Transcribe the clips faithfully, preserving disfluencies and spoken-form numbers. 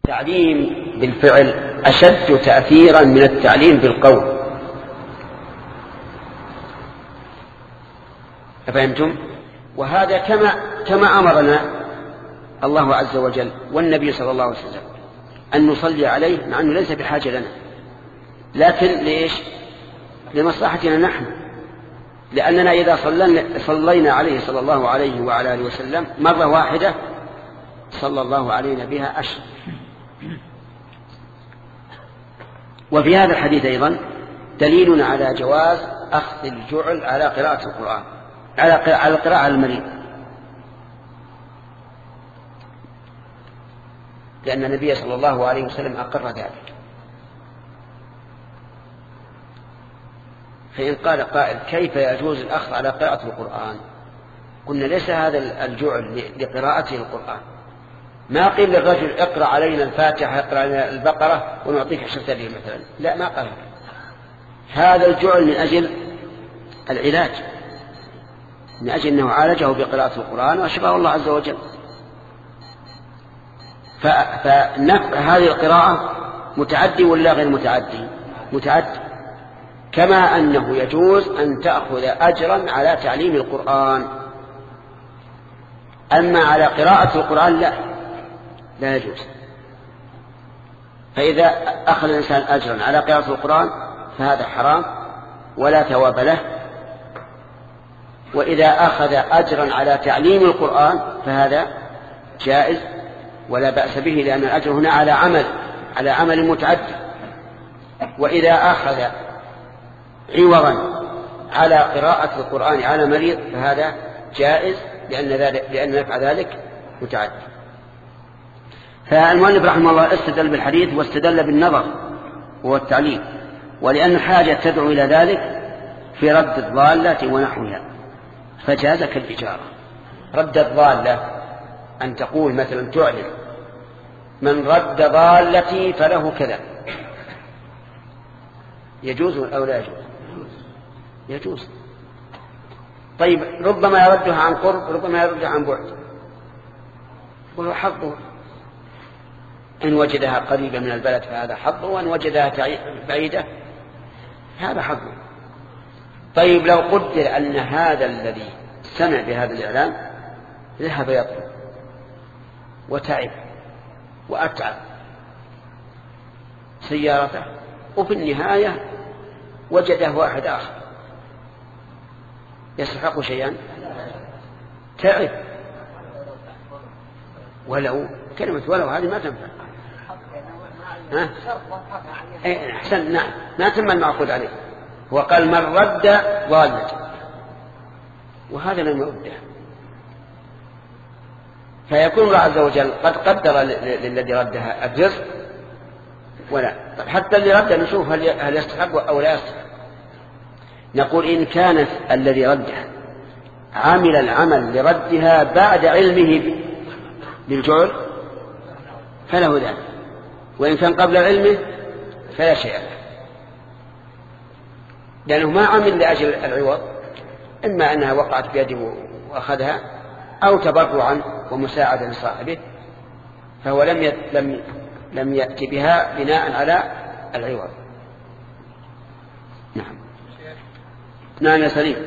التعليم بالفعل أشد تأثيرا من التعليم بالقول. أفهمتم؟ وهذا كما كما أمرنا الله عز وجل والنبي صلى الله عليه وسلم أن نصلي عليه، مع أنه ليس بحاجة لنا، لكن ليش؟ لمصلحتنا نحن، لأننا إذا صلينا عليه صلى الله عليه وعلى آله وسلم مرة واحدة صلى الله علينا بها أشر. وفي هذا الحديث أيضا دليل على جواز أخذ الجعل على قراءة القرآن، على على القراءة على المريض، لأن النبي صلى الله عليه وسلم أقر ذلك. فإن قال قائل كيف يجوز الأخذ على قراءة القرآن؟ قلنا ليس هذا الجعل لقراءته القرآن، ما قيل للرجل اقرأ علينا الفاتحة، اقرأ علينا البقرة ونعطيك عشرة ريال مثلا، لا، ما قال هذا الجعل من أجل العلاج، من أجل أنه عالجه بقراءة القرآن وشفاه الله عز وجل. فهذه القراءة متعدي ولا غير متعدي؟ متعدي، كما أنه يجوز أن تأخذ أجرا على تعليم القرآن، أما على قراءة القرآن لا لا يجوز. فإذا أخذ الإنسان أجرا على قراءة القرآن فهذا حرام ولا ثواب له، وإذا أخذ أجرا على تعليم القرآن فهذا جائز ولا بأس به، لأن الأجر هنا على عمل على عمل متعدي. وإذا أخذ عوضا على قراءة القرآن على مريض فهذا جائز، لأن ذلك لأن نفع ذلك متعدي. فالمؤلف رحمه الله استدل بالحديث واستدل بالنظر وهو التعليم، ولأن الحاجة تدعو إلى ذلك في رد الضالة ونحوها فجاز كالإجارة. رد الضالة أن تقول مثلا تعلم من رد ضالتي فله كذا، يجوز أو لا يجوز؟ يجوز. طيب ربما يردها عن قرب، ربما يردها عن بعد، وهو حظه، إن وجدها قريبة من البلد فهذا حظه، وإن وجدها بعيدة هذا حظه. طيب لو قدر أن هذا الذي سمع بهذا الإعلان ذهب يطلب وتعب وأتعب سيارته، وفي النهاية وجده واحد آخر يستحق شيئا، تعب، ولو كلمة ولو هذه ما تنفع. ها؟ أحسن، نعم، ما تم المعقود عليه. وقال من رد ضالته، وهذا لم يرده، فيكون الله عز وجل قد قدر للذي ردها الرزق ولا. حتى اللي رد نشوف هل يستحق أو لا يستحق. نقول إن كان الذي ردها عمل العمل لردها بعد علمه بالجعل فله ذلك، وإن كان قبل علمه فلا شيء له، لأنه ما عمل لأجل العوض، إما أنها وقعت بيده وأخذها أو تبرعا ومساعدة لصاحبه، فهو لم يت... لم لم يأتي بها بناء على العوض. نعم نعم يا سليم.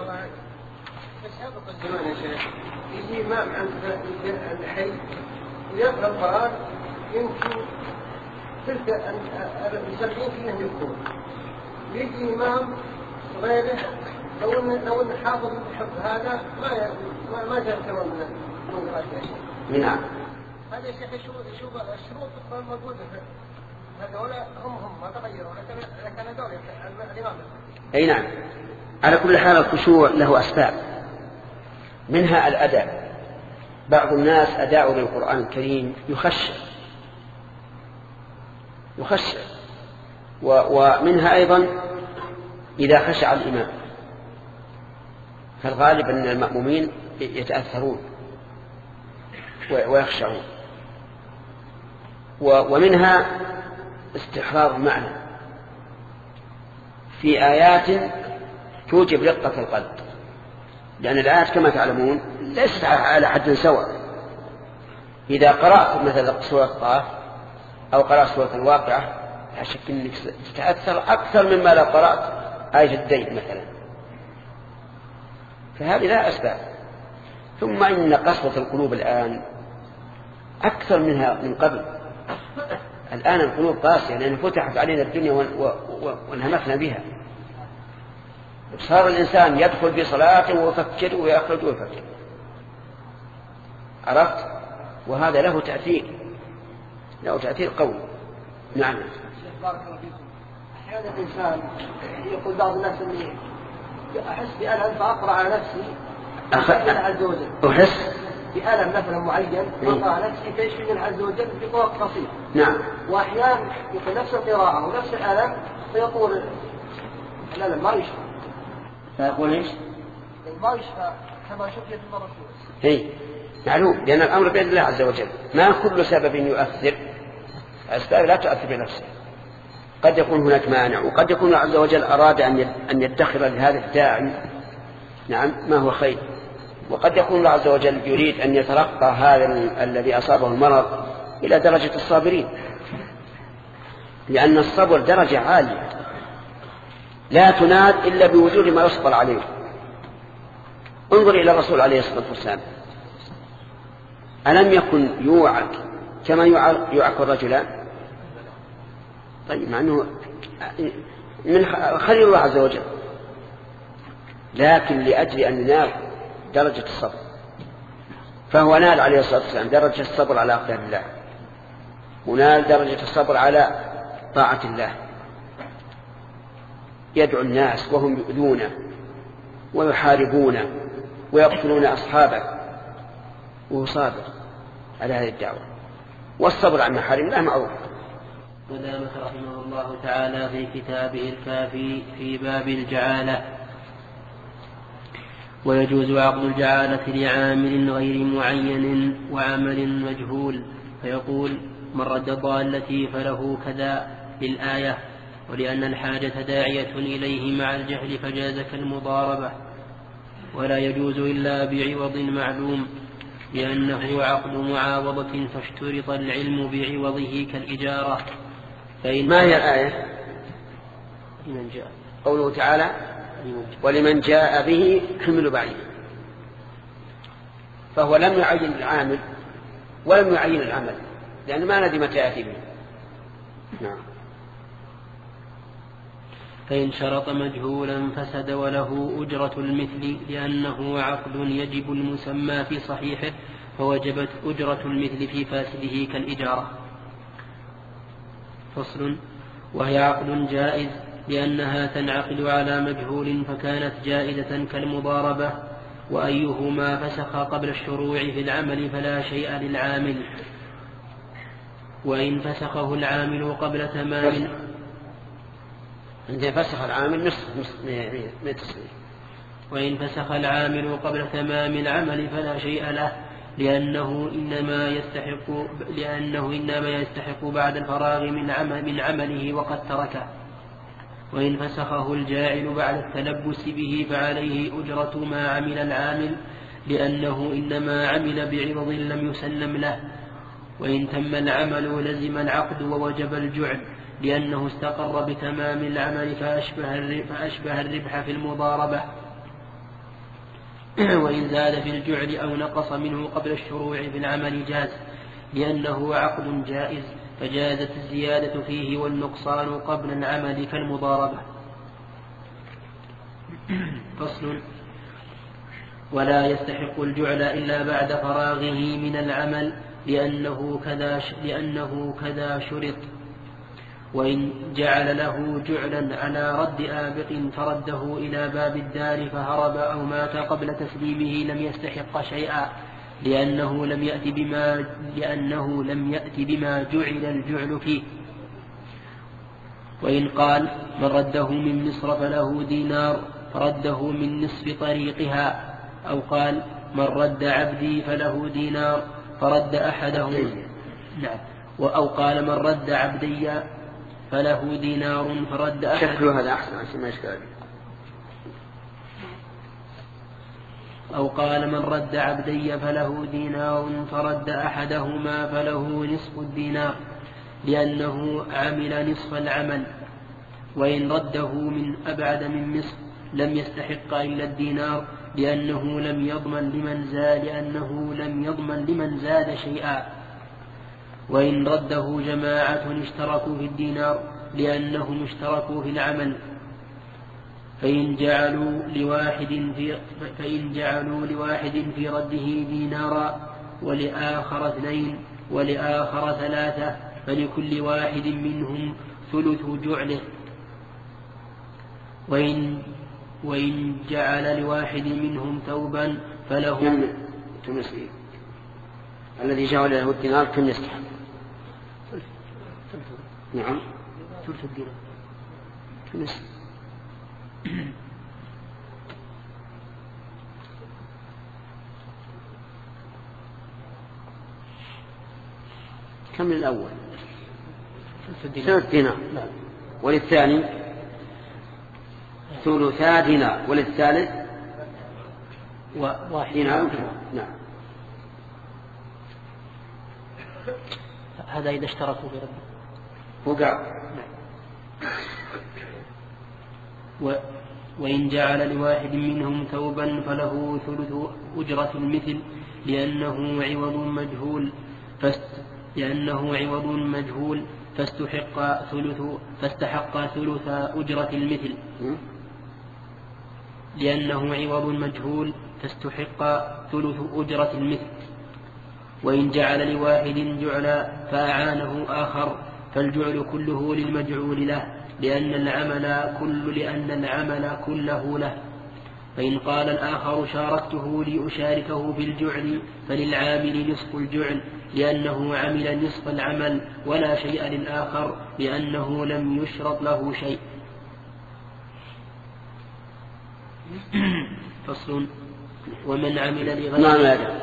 يجي إمام عند الحي ويقرأ القرآن، يمكن تلك المسلمين فيهم يكون، يجي إمام غيره لو إن لو إن حافظ الحفظ هذا ما ما ما جاء كمان من قراءة شيء. نعم. هذا الشيخ يشوف يشوف الشروط موجودة هذول هم هم ما تغيروا، لكن لكن هذول الإمام. أي نعم. على كل حال الخشوع له أسباب، منها الأداء. بعض الناس أداء للقرآن الكريم يخشع يخشع ومنها أيضا إذا خشع الإمام، فالغالب أن المأمومين يتأثرون ويخشعون. ومنها استحرار المعنى في آيات توجب رقة القلب، لأن الآيات كما تعلمون ليست على حد سواء. إذا قرأت مثلا سورة قاف أو قرأت سورة الواقعة لا شك أنك تتأثر أكثر مما لو قرأت آية الدين مثلا. فهذه لا أسباب. ثم إن قسوة القلوب الآن أكثر منها من قبل. الآن القلوب قاسية لأن فتحت علينا الدنيا وانهمكنا بها. صار الإنسان يدخل في صلاة ويفكر ويخرج ويفكر. عرفت؟ وهذا له تأثير له تأثير قوي. نعم. بارك الله فيكم. أحيانا الإنسان يقول بعض الناس إني أحس بألم فأقرأ على نفسي أخ... عز وجل. أحس بألم مثلا معين فأقرأ على نفسي فيشفي من عز وجل في وقت قصير. نعم. وأحيانا يقول نفس القراءة ونفس الألم فيطول الألم ما يشفى. فيقول إيش؟ ما يشفى كما شفيت المرة الأولى. هي معلوم لأن الأمر بيد الله عز وجل. ما كل سبب يؤثر. الأسباب لا تؤثر بنفسه. قد يكون هناك مانع وقد يكون الله عز وجل أراد أن يدخر لهذا الداعي نعم ما هو خير. وقد يكون الله عز وجل يريد أن يترقى هذا الذي أصابه المرض إلى درجة الصابرين. لأن الصبر درجة عالية لا تنال إلا بوجود ما يصبر عليه. انظر إلى الرسول عليه الصلاة والسلام ألم يكن يوعك كما يوعك الرجلان؟ طيب مع أنه من خليل الله عز وجل لكن لأجل أن ينال درجة الصبر فهو نال عليه الصلاة والسلام درجة الصبر على أقدار الله ونال درجة الصبر على طاعة الله. يدعو الناس وهم يؤذون ويحاربون ويقتلون أصحابه وهو صابر على هذه الدعوة. والصبر عن محارم الله معروف. ودامت رحمه الله تعالى في كتابه الكافي في باب الجعالة. ويجوز عقد الجعالة لعامل غير معين وعمل مجهول فيقول من رد ضالتي فله كذا للآية. ولأن الحاجة داعية إليه مع الجهل فجاز كالمضاربة. ولا يجوز إلا بعوض معلوم لأنه عقد معاوضة فاشترط العلم بعوضه كالإجارة. فإن ما هي الآية؟ لمن جاء قوله تعالى ولمن جاء به حمل بعيد. فهو لم يعين العامل ولم يعين العمل لأن ما ندري متى يأتي به. نعم. فإن شرط مجهولا فسد وله أجرة المثل لأنه عقد يجب المسمى في صحيحه فوجبت أجرة المثل في فاسده كالإجارة. فصل. وهي عقد جائز لأنها تنعقد على مجهول فكانت جائزة كالمضاربة. وأيهما فسخ قبل الشروع في العمل فلا شيء للعامل. وإن فسخه العامل قبل تمام عندما فسخ العامل نصف نصف وإن فسخ العامل قبل تمام العمل فلا شيء له لأنه إنما يستحق لأنه إنما يستحق بعد الفراغ من عمل من عمله وقد تركه. وإن فسخه الجاعل بعد التلبس به فعليه أجرة ما عمل العامل لأنه إنما عمل بعوض لم يسلم له. وإن تم العمل لزم العقد ووجب الجعل لأنه استقر بتمام العمل فأشبه, فأشبه الربح في المضاربة. وإن زاد في الجعل أو نقص منه قبل الشروع في العمل جاز لأنه عقد جائز فجازت الزيادة فيه والنقصان قبل العمل كالمضاربة. فصل. ولا يستحق الجعل إلا بعد فراغه من العمل لأنه كذا, لأنه كذا شرط. وإن جعل له جعلا على رد آبق فرده إلى باب الدار فهرب أو مات قبل تسليمه لم يستحق شيئا لأنه لم يأت بما, لأنه لم يأت بما جعل الجعل فيه. وإن قال من رده من مصر فله دينار فرده من نصف طريقها أو قال من رد عبدي فله دينار فرد أحدهم نعم أو قال من رد عبدي فله دينار فرد أحد شكله هذا أحسن عشان ما يشكال. أو قال من رد عبدي فله دينار فرد أحدهما فله نصف الدينار لأنه عمل نصف العمل، وإن رده من أبعد من نصف لم يستحق إلا الدينار، لأنه لم يضمن لمن زاد لأنه لم يضمن لمن زاد شيئا. وإن رده جماعة اشتركوا في الدينار لأنهم اشتركوا في العمل، فإن جعلوا لواحد في فإن جعلوا لواحد في رده دينارا ولآخر اثنين ولآخر ثلاثة فلكل واحد منهم ثلث جعله. وإن وإن جعل لواحد منهم ثوبا فله تمسي الذي جعل له الدينار كم يستحق؟ نعم ثلث الدينار تمسي. كم الأول؟ ثلث دينار. وللثاني ثلثا دينار، وللثالث واحد دينار. نعم. هذا إذا اشتركوا في ربه وقع. و وإن جعل لواحد منهم ثوبا فله ثلث أجرة المثل، لأنه عوض مجهول فاست لأنه عوض مجهول فاستحق ثلث فاستحق ثلث أجرة المثل لأنه عوض مجهول فاستحق ثلث أجرة المثل. وإن جعل لواحد جعلا فأعانه آخر فالجعل كله للمجعول له، لأن العمل كل لأن العمل كله له. فإن قال الآخر شاركته لأشاركه في الجعل فللعامل نصف الجعل، لأنه عمل نصف العمل ولا شيء للآخر، لأنه لم يشرط له شيء. فصل. ومن عمل لغيره ما ماذا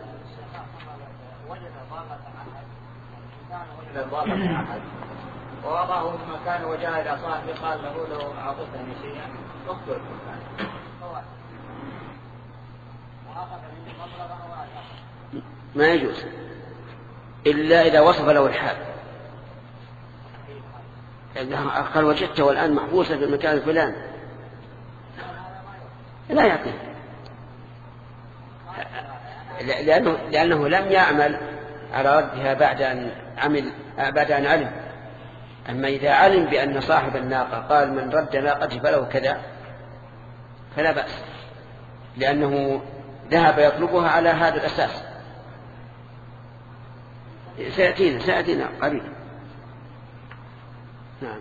ووضعه في مكان وجاء إلى صاحبه قال له لو أعطتني شيئا اخبر المكان ما يجوز إلا إذا وصف له الحال. قال وجدته والآن محبوسة في المكان الفلاني لا يعطيه، لأنه, لأنه لم يعمل على ردها بعد أن عمل بعد أن علم. أما إذا علم بأن صاحب الناقة قال من رد ناقتي فله كذا فلا بأس، لأنه ذهب يطلبها على هذا الأساس. سيأتينا سيأتينا قريبا. نعم.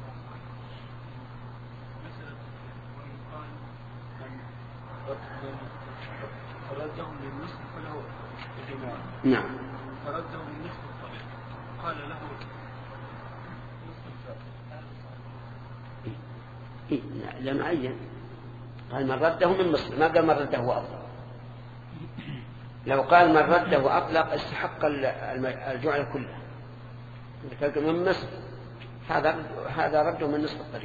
فردهم للنصف فله دينار. نعم. فردهم للنصف الطريق قال له نصف الفرق. لا معين، قال من رده من مصر، ما قال من رده وأطلق. لو قال من رده وأطلق استحق الجعل كله، من مصر هذا هذا رده من نصف الطريق.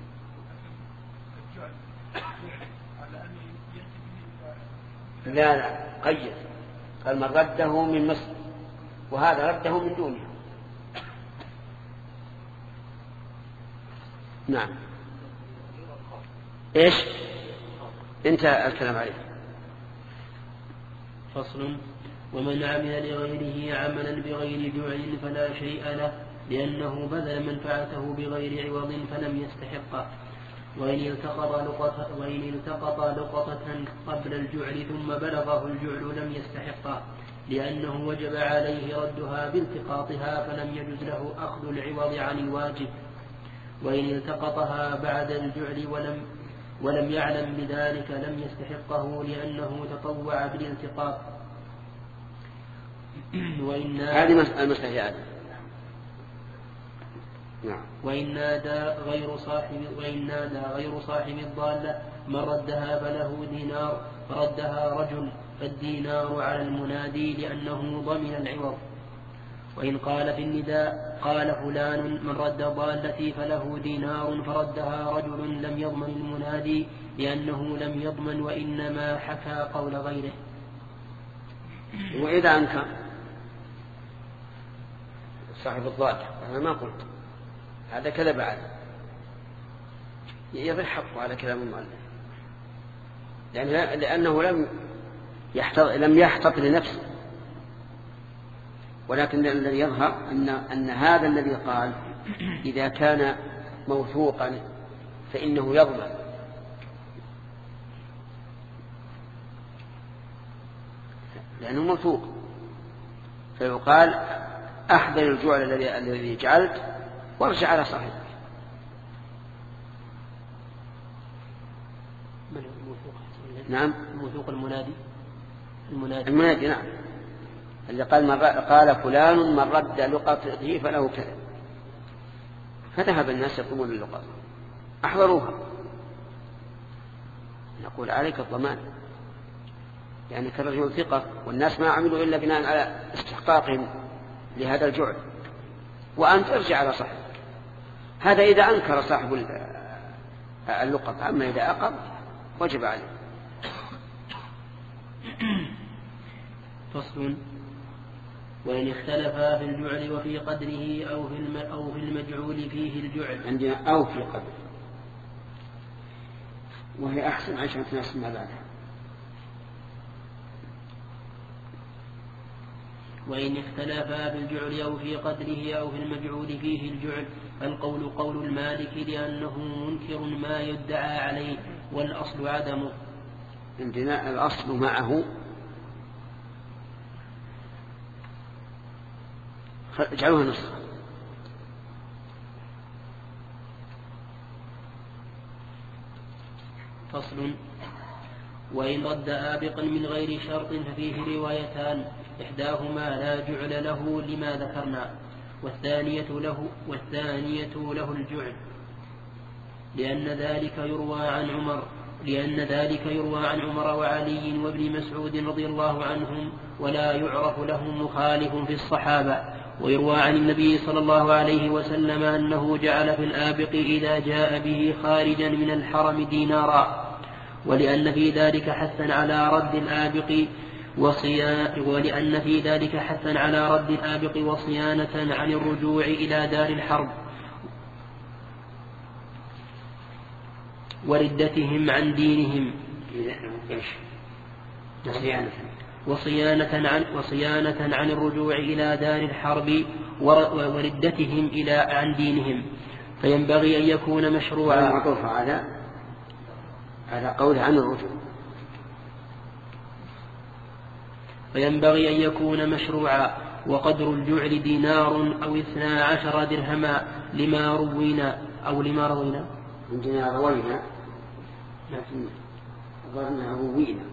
لا لا قيد، قال من رده من مصر وهذا رده من دونها. نعم. ايش انت الكلام عليه. فصل. ومن عمل لغيره عملا بغير جعل فلا شيء له، لأنه بذل منفعته بغير عوض فلم يستحقه. وإن التقط لقطة, وإن التقط لقطة قبل الجعل ثم بلغه الجعل لم يستحقه، لأنه وجب عليه ردها بالتقاطها فلم يجز له أخذ العوض عن الواجب. وإن التقطها بعد الجعل ولم, ولم يعلم بذلك لم يستحقه، لأنه تطوع بالالتقاط. وإن هذه المسألة. نعم. وإن نادى غير صاحب وإن نادى غير صاحب الضالة من ردها فله دينار، فردها رجل فالدينار على المنادي لأنه ضمن العوض. وإن قال في النداء قال فلان من رد ضالتي فله دينار، فردها رجل لم يضمن المنادي لأنه لم يضمن وإنما حكى قول غيره. وإذا أنكر صاحب الضالة، أنا ما قلت هذا كذب عليه، يضيع حقه على كلام المؤلف، لأن لأنه لم يحتط لم يحتط لنفسه، ولكن الذي يظهر أن أن هذا الذي قال إذا كان موثوقا فإنه يضمن، لأنه موثوق، فيقال أحضر الجعل الذي الذي جعلت وارجع على صاحبه. من الموثوق؟ نعم، الموثوق المنادي المنادي المنادي نعم، اللي قال من قال فلان من رد لقطته فله كذا، فذهب الناس يطلبون اللقطة أحضروها، نقول عليك الضمان لأنك رجل ثقة، والناس ما عملوا إلا بناء على استحقاقهم لهذا الجعل، وأنت ارجع على صاحبك. هذا إذا أنكر صاحب اللقطة، أما إذا أقر وجب عليه. فصل: وإن اختلفا في الجعل وفي قدره أو في أو في المجعول فيه الجعل. عندنا أو في قدره، وهي أحسن عشان تناسب ما بعدها. وإن اختلفا في الجعل أو في قدره أو في المجعول فيه الجعل فالقول قول المالك لأنه منكر ما يدعى عليه والأصل عدمه. عندنا الأصل معه، اجعلوها نسخة. فصل: وإن رد آبقا من غير شرط ففيه روايتان، إحداهما لا جعل له لما ذكرنا، والثانية له والثانية له الجعل، لأن ذلك يروى عن عمر لأن ذلك يروى عن عمر وعلي وابن مسعود رضي الله عنهم، ولا يعرف لهم مخالف في الصحابة. ويروى عن النبي صلى الله عليه وسلم أنه جعل في الآبق إذا جاء به خارجا من الحرم دينارا، ولأن في ذلك حثا على رد الآبق وصيانة ولأن في ذلك حثا على رد الآبق وصيانة عن الرجوع إلى دار الحرب وردتهم عن دينهم، وصيانة عن وصيانة عن الرجوع إلى دار الحرب وردتهم إلى عن دينهم، فينبغي أن يكون مشروعا. معطوف على على قول عن الرجوع. فينبغي أن يكون مشروعا، وقدر الجعل دينار أو اثنا عشر درهما لما روينا أو لما روينا عندنا روينا، لكن ظهرنا روينا.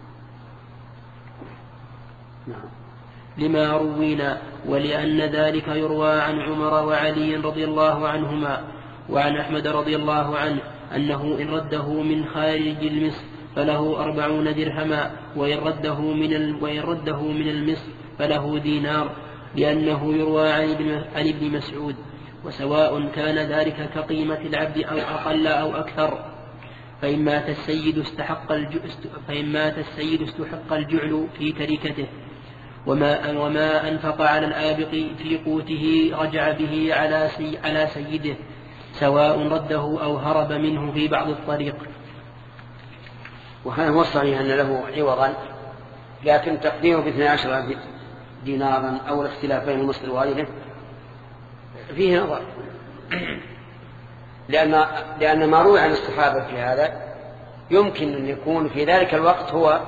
نعم. لما روينا، ولأن ذلك يروى عن عمر وعلي رضي الله عنهما، وعن أحمد رضي الله عنه أنه إن رده من خارج المصر فله أربعون درهما، وإن رده من وإن رده من المصر فله دينار، لأنه يروى عن ابن مسعود، وسواء كان ذلك كقيمة العبد أو أقل أو أكثر، فإن مات السيد استحق فإن مات السيد استحق الجعل في تركته، وما وما أنفق على الآبق في قوته رجع به على سي على سيده، سواء رده أو هرب منه في بعض الطريق. وهذا هو الصحيح أن له عوضا، لكن تقديره باثني عشر دينارا أو الاختلاف بين المصدر وغيره فيه نظر، لأن لأن ما روي عن الصحابة في هذا يمكن أن يكون في ذلك الوقت هو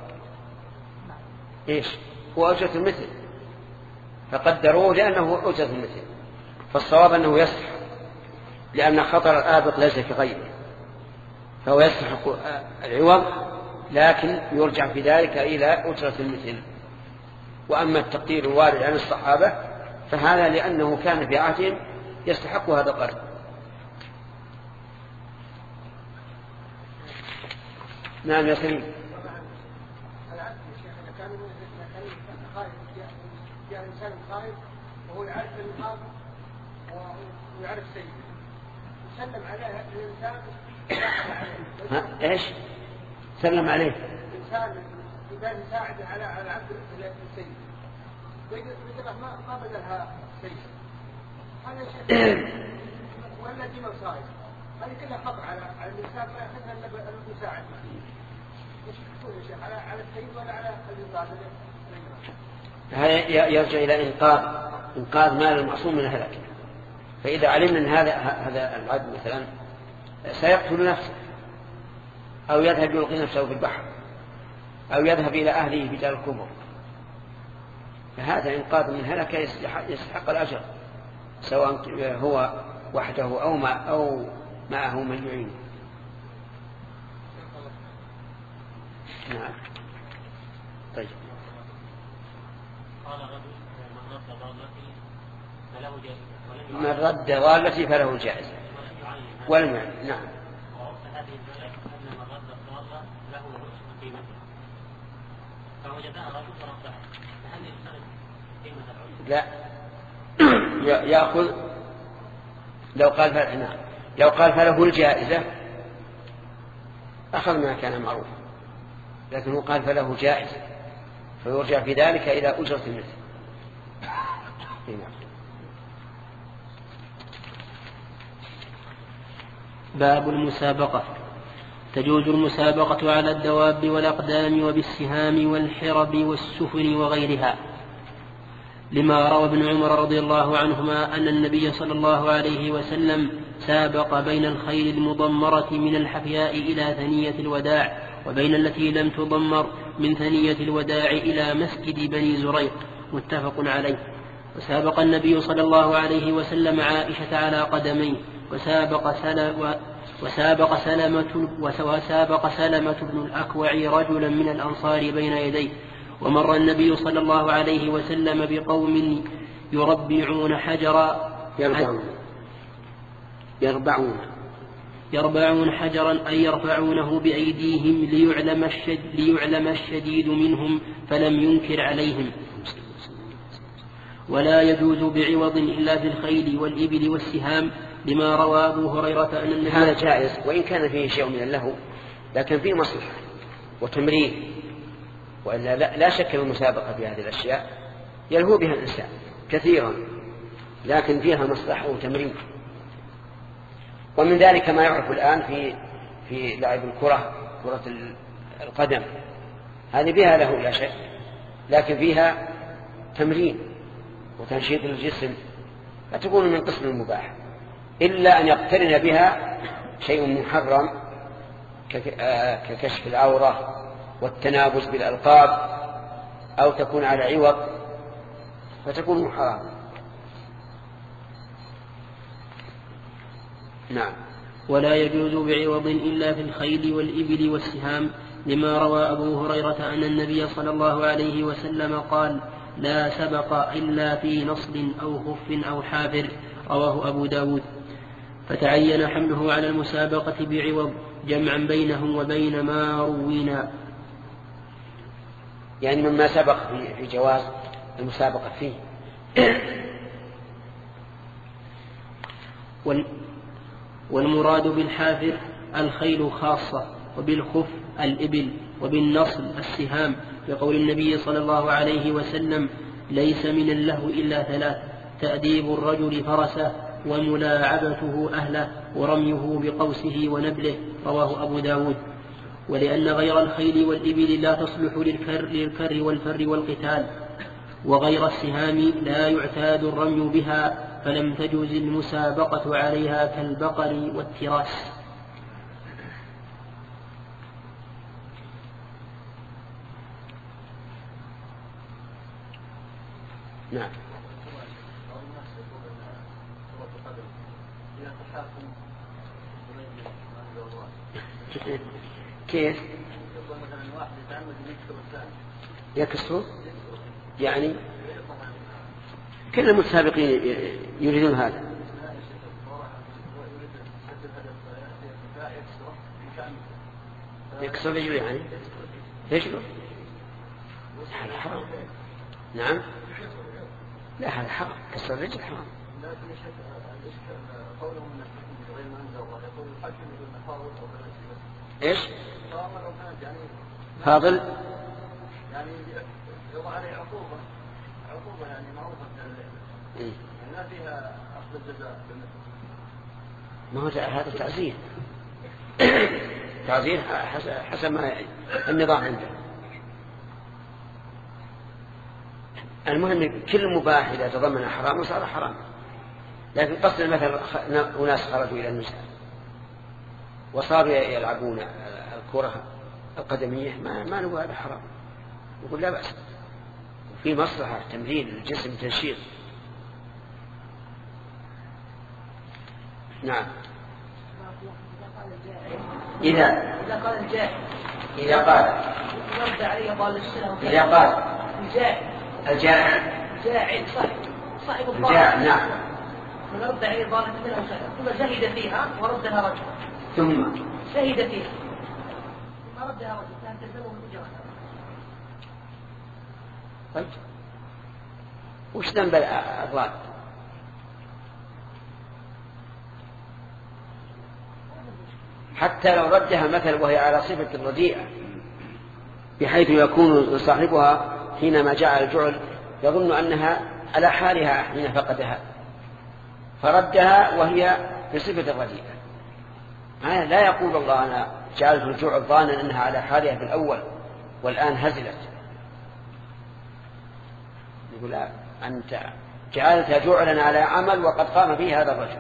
إيش؟ هو أجرة المثل، فقدروه لأنه أجرة المثل، فالصواب أنه يستحق، لأن خطر الآبق ليس كغيره، فهو يستحق العوض، لكن يرجع في ذلك إلى أجرة المثل. وأما التقدير الوارد عن الصحابة فهذا لأنه كان في عهدهم يستحق هذا القرض. نعم يا سليم. يعني إنسان خائف وهو يعرف النقاط ويعرف سيده، يسلم عليه الإنسان ها إيش؟ سلم عليه إنسان يبان يساعد على على عبد السيد، يقول ما ما بدلها هذا شيء ولا دي مصائب هذه كلها خطر على على الإنسان ما يأخذها المساعد. ايش تقول يا شيخ على على السيد ولا على الإنقاذ؟ هذا يرجع إلى إنقاذ إنقاذ مال المعصوم من الهلاك. فإذا علمنا أن هذا هذا العبد مثلا سيقتل نفسه أو يذهب يلقي نفسه في البحر أو يذهب إلى أهله في دار الكبر، فهذا إنقاذ من هلكة يستحق الأجر سواء هو وحده أو ما أو معه من يعينه. نعم. طيب. من رد ضالتي فله جائزة ولم يعلم. نعم. لا يأخذ لو قال فله لو قال فله الجائزة أخذ ما كان معروفا، لكنه قال فله جائزة فيرجع في ذلك إلى أجرة المثل. باب المسابقة. تجوز المسابقة على الدواب والأقدام وبالسهام والحرب والسفن وغيرها، لما روى ابن عمر رضي الله عنهما أن النبي صلى الله عليه وسلم سابق بين الخيل المضمرة من الحفياء إلى ثنية الوداع وبين التي لم تضمر من ثنية الوداع إلى مسجد بني زريق، متفق عليه. وسابق النبي صلى الله عليه وسلم عائشة على قدميه، وسابق سلم وسابق سلمة وسابق سلمة بن الأكوع رجلا من الأنصار بين يديه. ومر النبي صلى الله عليه وسلم بقوم يربعون حجرا يربعون يربعون يربعون حجرا أي يرفعونه بأيديهم ليعلم الشد ليعلم الشديد منهم فلم ينكر عليهم. ولا يجوز بعوض إلا في الخيل والإبل والسهام، لما روى أبو هريرة أن النبي هذا جائز وإن كان فيه شيء من اللهو، لكن فيه مصلحة وتمرين، وإلا لا, لا شك بالمسابقة في هذه الأشياء يلهو بها الإنسان كثيرا، لكن فيها مصلحة وتمرين. ومن ذلك ما يعرف الآن في في لعب الكرة، كرة القدم، هذه بها له لا شك، لكن فيها تمرين وتنشيط الجسم، فتكون من قسم المباح، إلا أن يقترن بها شيء محرم ككشف العورة والتنابز بالألقاب، أو تكون على عوض فتكون محرمة. نعم. ولا يجوز بعوض إلا في الخيل والإبل والسهام، لما روى أبو هريرة أن النبي صلى الله عليه وسلم قال: لا سبق إلا في نصل أو خف أو حافر، رواه أبو داود. فتعين حمله على المسابقة بعوض جمعا بينهم وبين ما روينا، يعني مما سبق في جواز المسابقة فيه. والمراد بالحافر الخيل خاصة، وبالخف الإبل، وبالنصل السهام، بقول النبي صلى الله عليه وسلم: ليس من اللهو إلا ثلاث: تأديب الرجل فرسه، وملاعبته أهله، ورميه بقوسه ونبله، رواه أبو داود. ولأن غير الخيل والإبل لا تصلح للكر, للكر والفر والقتال، وغير السهام لا يعتاد الرمي بها، فلم تجوز المسابقة عليها كالبقر والتراس. نعم. كيف يكسر؟ يعني كل المتسابقين يريدون هذا. يكسر رجله يعني يشعر هذا حرام. نعم. لا هذا حرام، كسر الرجل حرام. ايش؟ فاضل يعني يضع عليه عقوبة عقوبة يعني معروفة إيه؟ ما فيها أخذ الجزاء. ما هو هذا تعزير تعزير حسب ما النظام عنده. المهم كل مباح إذا تضمن حرام صار حرام. لكن قصد المثل أناس خرجوا إلى النساء وصاروا يلعبون الكرة القدمية ما, ما نقول هذا حرام، نقول لا بأس، في مصلحة تمرين الجسم تنشيط. نعم. إذا إذا قال الجاهل إذا قال يرد عليه ضال السنة إذا قال الجاهل الجاهل جاهل صاحب صاحب الضال الجاهل نعم ونرد عليه ضال السنة ثم شهد فيها وردها رجل ثم شهد فيها ثم ردها رجل كان تلزمه الأجرة. طيب وش ذنب الضال؟ حتى لو ردها مثلا وهي على صفة الرديئة بحيث يكون صاحبها حينما جاء الجعل يظن أنها على حالها حين فقدها فردها وهي بصفة الرديئة. لا يقول الله أنا جعلت الجعل ظانا أنها على حالها في الأول والآن هزلت، يقول أنت جعلت جعلا على عمل وقد قام به هذا الرجل.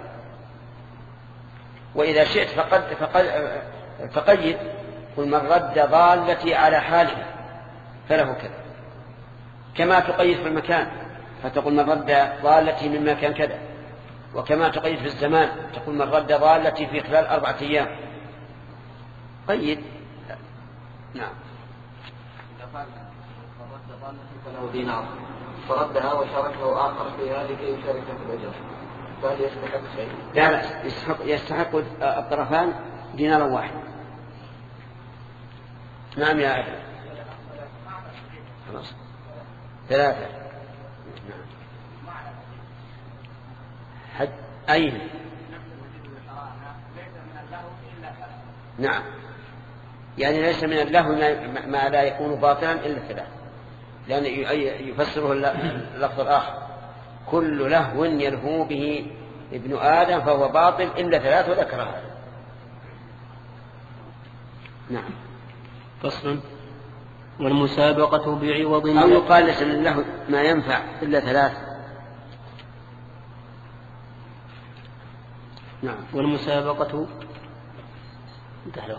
وإذا شئت فقد فقد فقيد قل من رد ضالتي على حالها فله كذا، كما تقيد في المكان فتقول من رد ضالتي من مكان كذا، وكما تقيد في الزمان تقول من رد ضالتي في خلال أربعة أيام. قيد. نعم. إذا قال من رد ضالتي فله دينار فردها وشاركه آخر فيها لكي يشارك في الأجر فهل يستحق شيء؟ لا لا يستحق, يستحق الطرفان دينارا واحد. نعم يا أهل خلاص ثلاثة. نعم. حد أين؟ نعم يعني ليس من اللهو ما لا يكون باطلا إلا ثلاث، لأن يفسره اللفظ الآخر كل لهو يلهو به ابن آدم فهو باطل إلا ثلاث وذكرها. نعم. فصل. والمسابقة بعوض أو يقال ليس من اللهو ما ينفع إلا ثلاث. نعم. والمسابقة انتهى.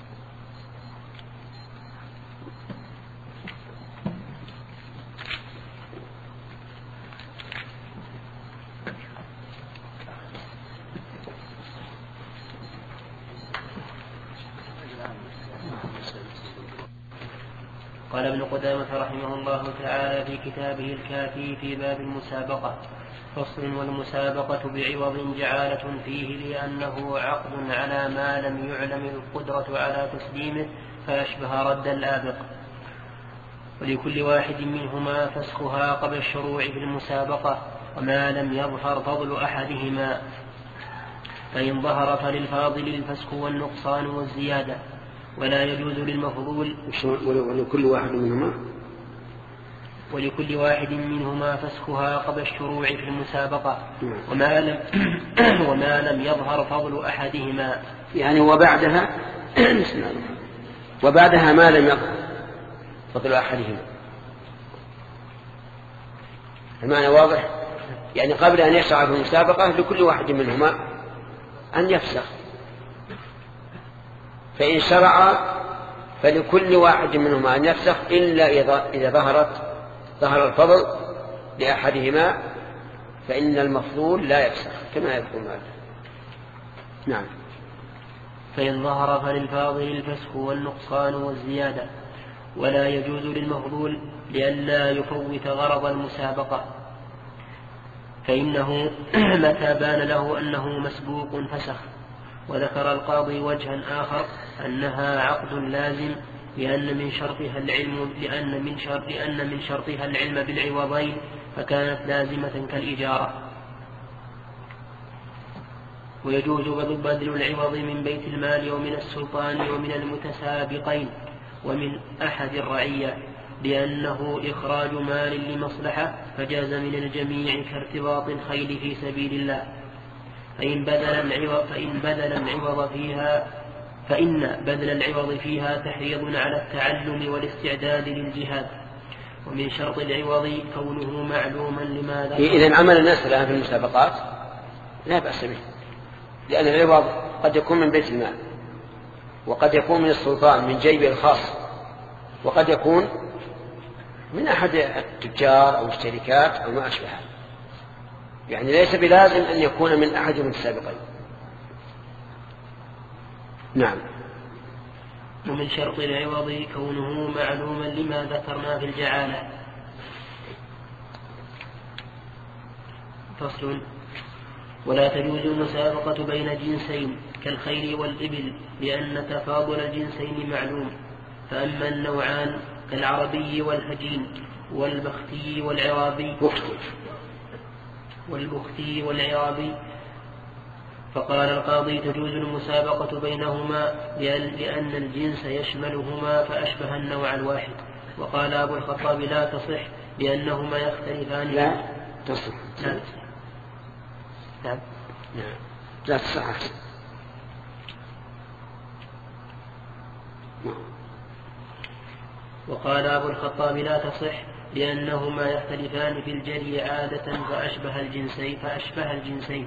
قال ابن قدامة رحمه الله تعالى في كتابه الكافي في باب المسابقة: فصل. والمسابقة بعوض جعالة فيه لأنه عقد على ما لم يعلم القدرة على تسليمه فأشبه رد الآبق، ولكل واحد منهما فسخها قبل الشروع في المسابقة وما لم يظهر فضل أحدهما، فإن ظهر فللفاضل الفسخ والنقصان والزيادة، ولا يجوز للمفضول. ولكل واحد منهما ولكل واحد منهما فسخها قبل الشروع في المسابقة وما لم وما لم يظهر فضل أحدهما، يعني وبعدها وبعدها ما لم يظهر فضل أحدهما. المعنى واضح، يعني قبل أن يشرع في المسابقة لكل واحد منهما أن يفسخ، فإن شرع فلكل واحد منهما أن يفسخ إلا إذا ظهرت ظهر الفضل لأحدهما، فإن المفضول لا يفسخ كما يقول هذا. نعم. فإن ظهر فللفاضل الفسخ والنقصان والزيادة، ولا يجوز للمفضول لئلا يفوت غرض المسابقة، فإنه متى بان له أنه مسبوق فسخ. وذكر القاضي وجها آخر أنها عقد لازم لأن من شرطها العلم لأن من شرط لأن من شرطها العلم بالعوضين فكانت لازمة كالإجارة. ويجوز بذل العوض من بيت المال ومن السلطان ومن المتسابقين ومن أحد الرعية، لأنه إخراج مال لمصلحة فجاز من الجميع كارتباط الخيل في سبيل الله. فإن بذل العوض, فإن بذل العوض فيها فإن بذل العوض فيها تحريض على التعلم والاستعداد للجهاد. ومن شرط العوض كونه معلوما لماذا. إذن عمل الناس الآن في المسابقات لا بأس به، لأن العوض قد يكون من بيت المال، وقد يكون من السلطان من جيبه الخاص، وقد يكون من أحد التجار أو الشركات أو ما أشبهها، يعني ليس بلازم أن يكون من أحد المتسابقين. نعم. ومن شرط العوض كونه معلوما لما ذكرنا في الجعالة. فصل. ولا تجوز المسابقة بين جنسين كالخيل والإبل لأن تفاضل الجنسين معلوم. فأما النوعان كالعربي والهجين والبختي والعرابي والبختي والعرابي فقال القاضي تجوز المسابقة بينهما لأن الجنس يشملهما فأشبه النوع الواحد. وقال أبو الخطاب لا تصح لأنهما يختلفان. لا تصح. لا تصح. نعم. لا تصح. وقال أبو الخطاب لا تصح لأنهما يختلفان في الجري عادة فأشبه الجنسين فأشبه الجنسين.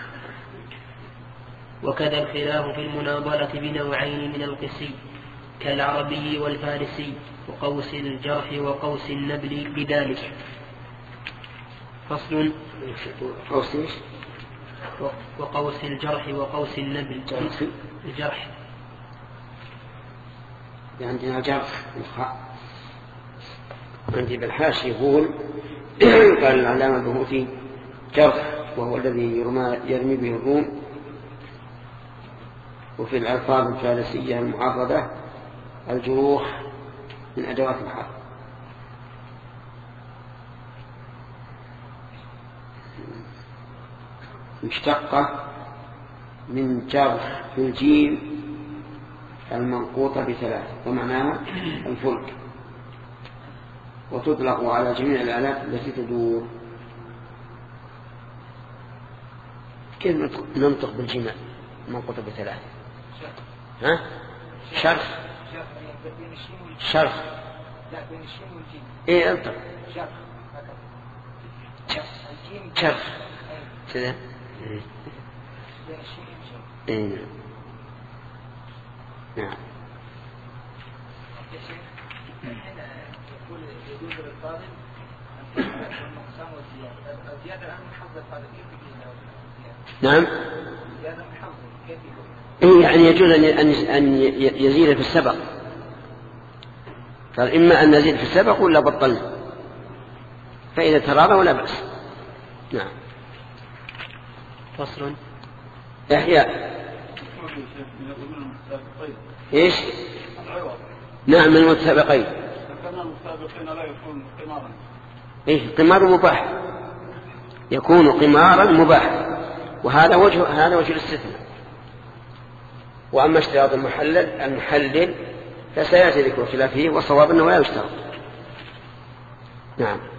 وكذا الخلاف في المناضلة بنوعين من القسي كالعربي والفارسي وقوس الجرح وقوس النبل بذلك. فصل. وقوس الجرح وقوس النبل. الجرح عندنا جرح عندي بالحاشي يقول قال العلامة البهوتي جرح وهو الذي يرمي به الروم، وفي الألفاظ الفارسية المعربة الجروح من أدوات الحرب. مشتقة من جرح في الجيم المنقوطة بثلاث ومعناها الفلك، وتطلق على جميع الآلات التي تدور. كيف ننطق بالجيم المنقوطة بثلاث؟ ها؟ شرخ شرخ ايه انطق شرخ كذا. ايه نعم. نعم. إيه يعني يجوز أن يزيد في السبق، قال إما أن نزيد في السبق ولا بطلنا، فإذا تراضى ولا بأس. نعم. فصل. إحياء إيش؟ نعم من المتسابقين. المتسابقين لا يكون قمارا. إيه قمار مباح، يكون قمارا مباح، وهذا وجه هذا وجه الاستثناء. وأما اشتراط المحلل المحلل فسيأتي ذكر خلافه، والصواب أنه لا يشترط. نعم.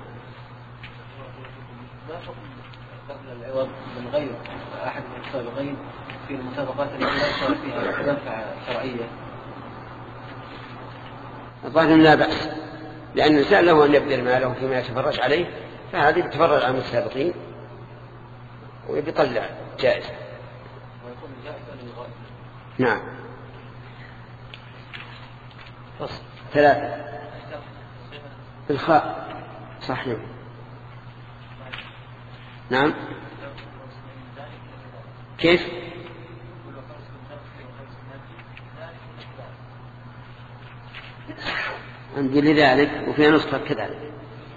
ما حكم قبل العوض من غير أحد المتسابقين في المسابقات التي لا يشترط فيها منفعة شرعية؟ الظاهر لا بأس، لأن الإنسان له أن يبذل ماله فيما يتفرج عليه، فهذه يتفرج على المتسابقين ويطلع جائزة. ويكون جائزة للغائب. نعم. فصل. ثلاثة. الخاء صحيح. نعم. كيف؟ عندي لذلك وفي نسخة كذلك.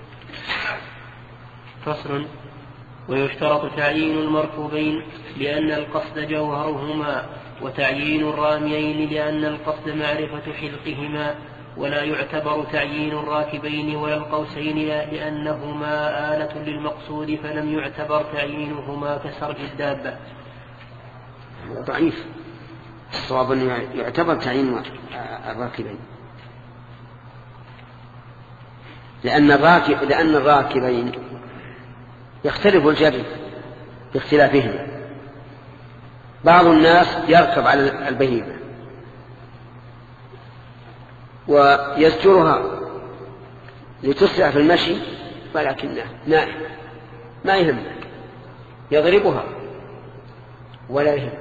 فصل. ويشترط تعيين المركوبين لأن القصد جوهرهما، وتعيين الراميين لأن القصد معرفة حلقهما، ولا يعتبر تعيين الراكبين ولا القوسين لأنهما آلة للمقصود، فلم يعتبر تعيينهما كسرج الدابة. ضعيف. الصواب أنه يعتبر تعيين الراكبين. لأن الراكب لأن الراكبين يختلف الجري باختلافهما. بعض الناس يركب على البهيمة ويزجرها لتسرع في المشي، ولكنه نائم ما يهمه، يضربها ولا يهمه.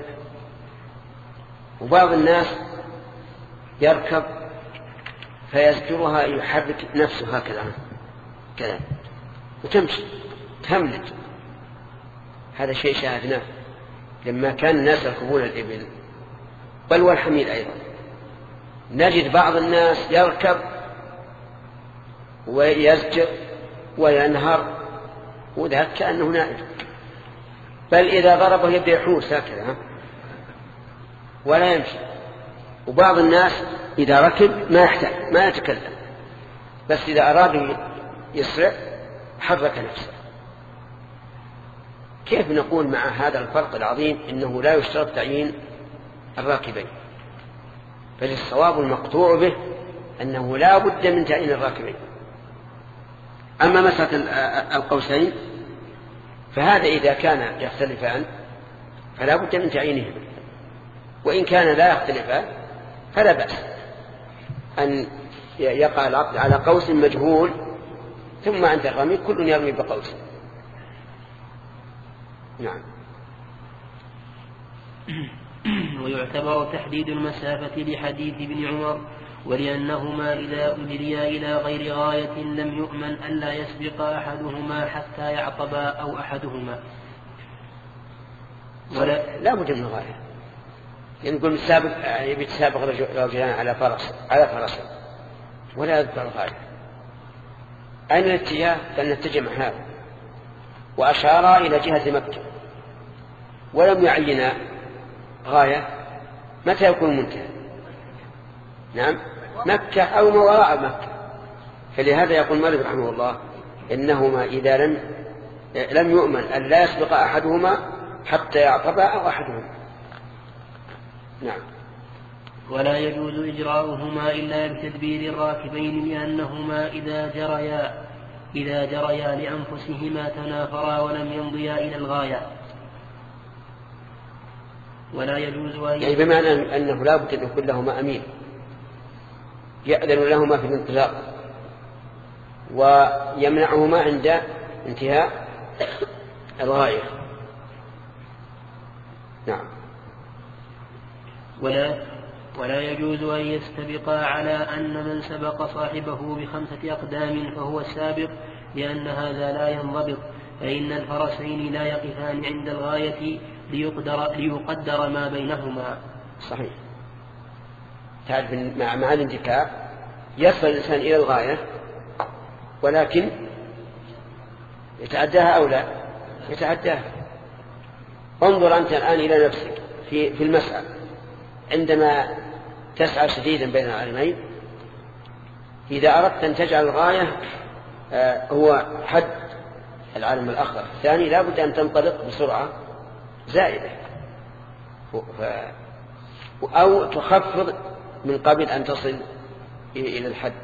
وبعض الناس يركب فيزجرها يحرك نفسه هكذا كذا وتمشي تهملج. هذا شيء شاهدناه لما كان الناس يركبون الإبل بل والحمير أيضا. نجد بعض الناس يركب ويزجر وينهر وذاك كأنه نائم، بل إذا ضربه يبدأ يحوس هكذا ولا يمشي. وبعض الناس إذا ركب ما يحتاج ما يتكلم، بس إذا أراد يسرع حرك نفسه. كيف نقول مع هذا الفرق العظيم إنه لا يشترط تعيين الراكبين؟ فالصواب المقطوع به أنه لا بد من تعيين الراكبين. أما مسألة القوسين فهذا إذا كان يختلفان فلا بد من تعيينهما، وإن كان لا يختلفان فلا بأس أن يقع العقد على قوس مجهول ثم عند الرمي كل يرمي بقوس. نعم. ويعتبر تحديد المسافة لحديث ابن عمر ولأنهما إذا أجريا إلى غير غاية لم يؤمن ألا يسبق أحدهما حتى يعطبا أو أحدهما. ولا لا بد من غاية. يعني نقول السابق يبي تسابق رجلان على فرس على فرس ولا يذكر غاية. أين الاتجاه؟ فلنتجه مع هذا. وأشارا إلى جهة مكة ولم يعينا غاية. متى يكون منتهى؟ نعم مكة أو ما وراء مكة. فلهذا يقول مالك رحمه الله إنهما إذا لم لم يؤمن أن لا يسبق أحدهما حتى يعطبا أو أحدهما. نعم. ولا يجوز إجراؤهما إلا بتدبير الراكبين لأنهما إذا جريا إذا جريا لأنفسهما تنافرا ولم يمضيا إلى الغاية. ولا يجوز أن يعني بمعنى أنه لا بد أن يكون لهما أمين يأذن لهما في الانطلاق ويمنعهما عند انتهاء الغاية. نعم. ولا ولا يجوز أن يستبقا على أن من سبق صاحبه بخمسة أقدام فهو السابق، لأن هذا لا ينضبط، فإن الفرسين لا يقفان عند الغاية ليقدر, ليقدر ما بينهما. صحيح. تعرف مع, مع الانتكاء يصل الإنسان إلى الغاية ولكن يتعداها أو لا يتعداها. انظر أنت الآن إلى نفسك في, في المسعى عندما تسعى شديدا بين العالمين، إذا أردت أن تجعل الغاية آه هو حد العالم الآخر الثاني لا بد أن تنطلق بسرعة زائدة ف... أو تخفض من قبل أن تصل إلى الحد.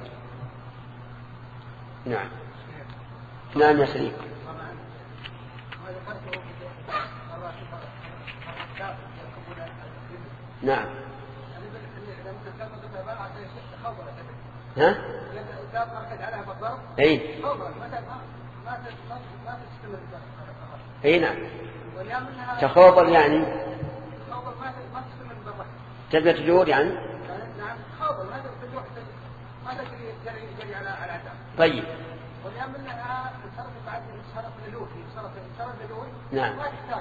نعم. نعم يا سليم. نعم. ها؟ اي اي نعم. تخوضر يعني تبدأ تجور يعني. طيب. نعم.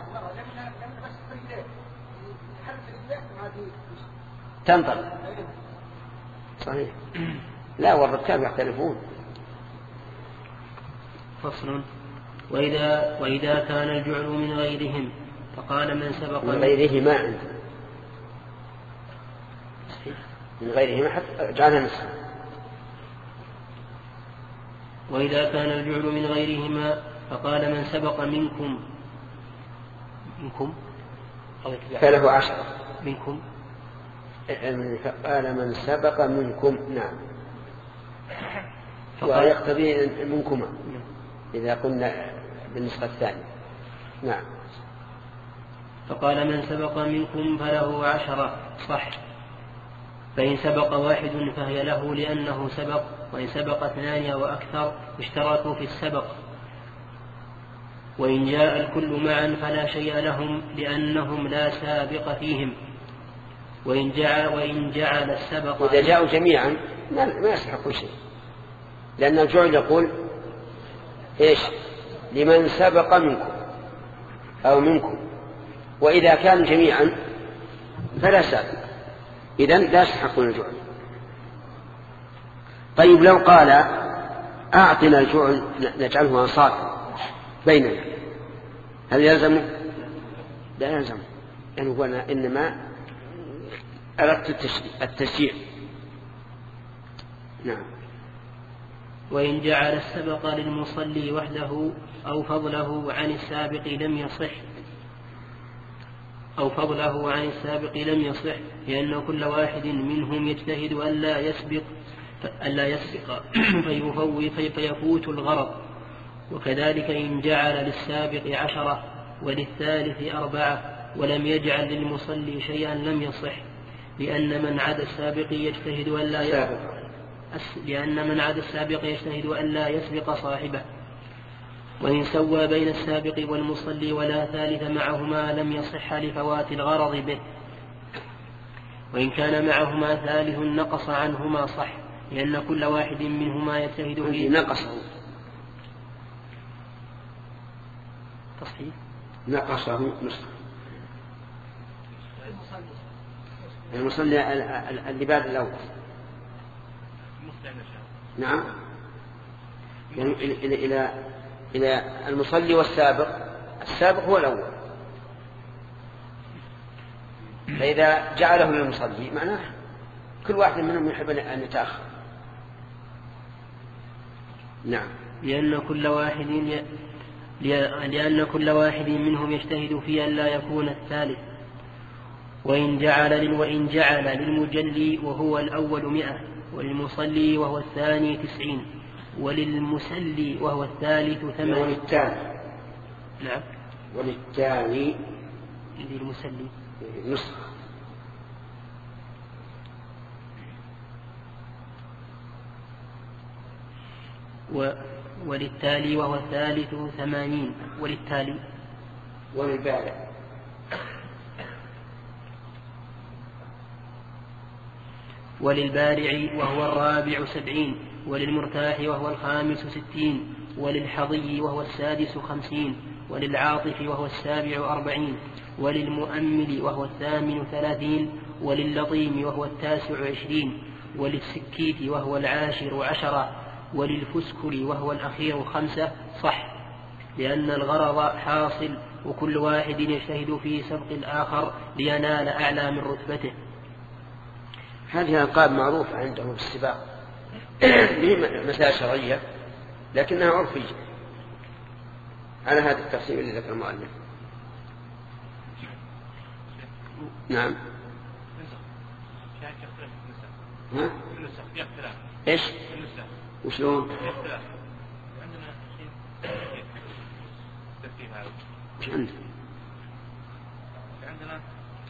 تنطلق. صحيح. لا والركاب يختلفون. فصل. وإذا, وإذا كان الجعل من غيرهم فقال من سبق من غيرهما عنده من غيرهما حتى جعلها نسخة. وإذا كان الجعل من غيرهما فقال من سبق منكم منكم فله عشرة منكم فقال من سبق منكم. نعم. ويقتضي منكما إذا قلنا بالنسبة الثانية. نعم. فقال من سبق منكم فله عشرة صح، فإن سبق واحد فهي له لأنه سبق، وإن سبق اثنان وأكثر اشتركوا في السبق. وإن جاء الكل معا فلا شيء لهم لأنهم لا سابق فيهم. وإن جعل, وإن جعل السبق إذا جاءوا جميعا ما يستحقوا شيء، لأن الجعل يقول إيش لمن سبق منكم أو منكم، وإذا كانوا جميعا فلا سابق، إذن لا يستحقون الجعل. طيب لو قال أعطنا الجعل نجعله أنصار بيننا، هل يلزمه؟ لا يلزمه، يعني هو إنما أردت التشجيع. نعم. وإن جعل السبق للمصلي وحده أو فضله عن السابق لم يصح أو فضله عن السابق لم يصح، لأن كل واحد منهم يجتهد ألا يسبق ألا يسبق فيفوت فيفوت الغرض. وكذلك إن جعل للسابق عشرة وللثالث أربعة ولم يجعل للمصلي شيئا لم يصح، لأن من عدا السابق يجتهد ألا يسبق لأن من عدا السابق يجتهد ألا يسبق صاحبه. وإن سوى بين السابق والمصلي ولا ثالث معهما لم يصح لفوات الغرض به. وإن كان معهما ثالث نقص عنهما صح، لأن كل واحد منهما يجتهد فيه. نقصه تصحيح نقصه نصف المصلي اللي بعد الأول. نعم، يعني إلى إلى إلى المصلي والسابق، السابق هو الأول، فإذا جعله للمصلي معناه كل واحد منهم يحب أن يتأخر. نعم. لأن كل واحد ي... لأن كل واحد منهم يجتهد في أن لا يكون الثالث. وإن جعل لل... وإن جعل للمجلي وهو الأول مئة، وللمصلي وهو الثاني تسعين، وللمسلي وهو الثالث ثمانين. وللتالي نعم وللتالي للمسلي نصف. و... وللتالي وهو الثالث ثمانين، وللتالي وللبارع وللبارع وهو الرابع سبعين، وللمرتاح وهو الخامس ستين، وللحظي وهو السادس خمسين، وللعاطف وهو السابع أربعين، وللمؤمل وهو الثامن ثلاثين، ولللطيم وهو التاسع عشرين، وللسكيت وهو العاشر عشرة، وللفسكر وهو الأخير خمسة صح، لأن الغرض حاصل وكل واحد يجتهد في سبق الآخر لينال أعلى من رتبته. هذه ألقاب معروفة عندهم في السباق، مسائل شرعية لكنها عرفية على هذا التقسيم اللي ذكر المؤلف. نعم. ها؟ ايش؟ وشلون؟ عندنا شيء تفكير هذا. ايش عندك؟ عندنا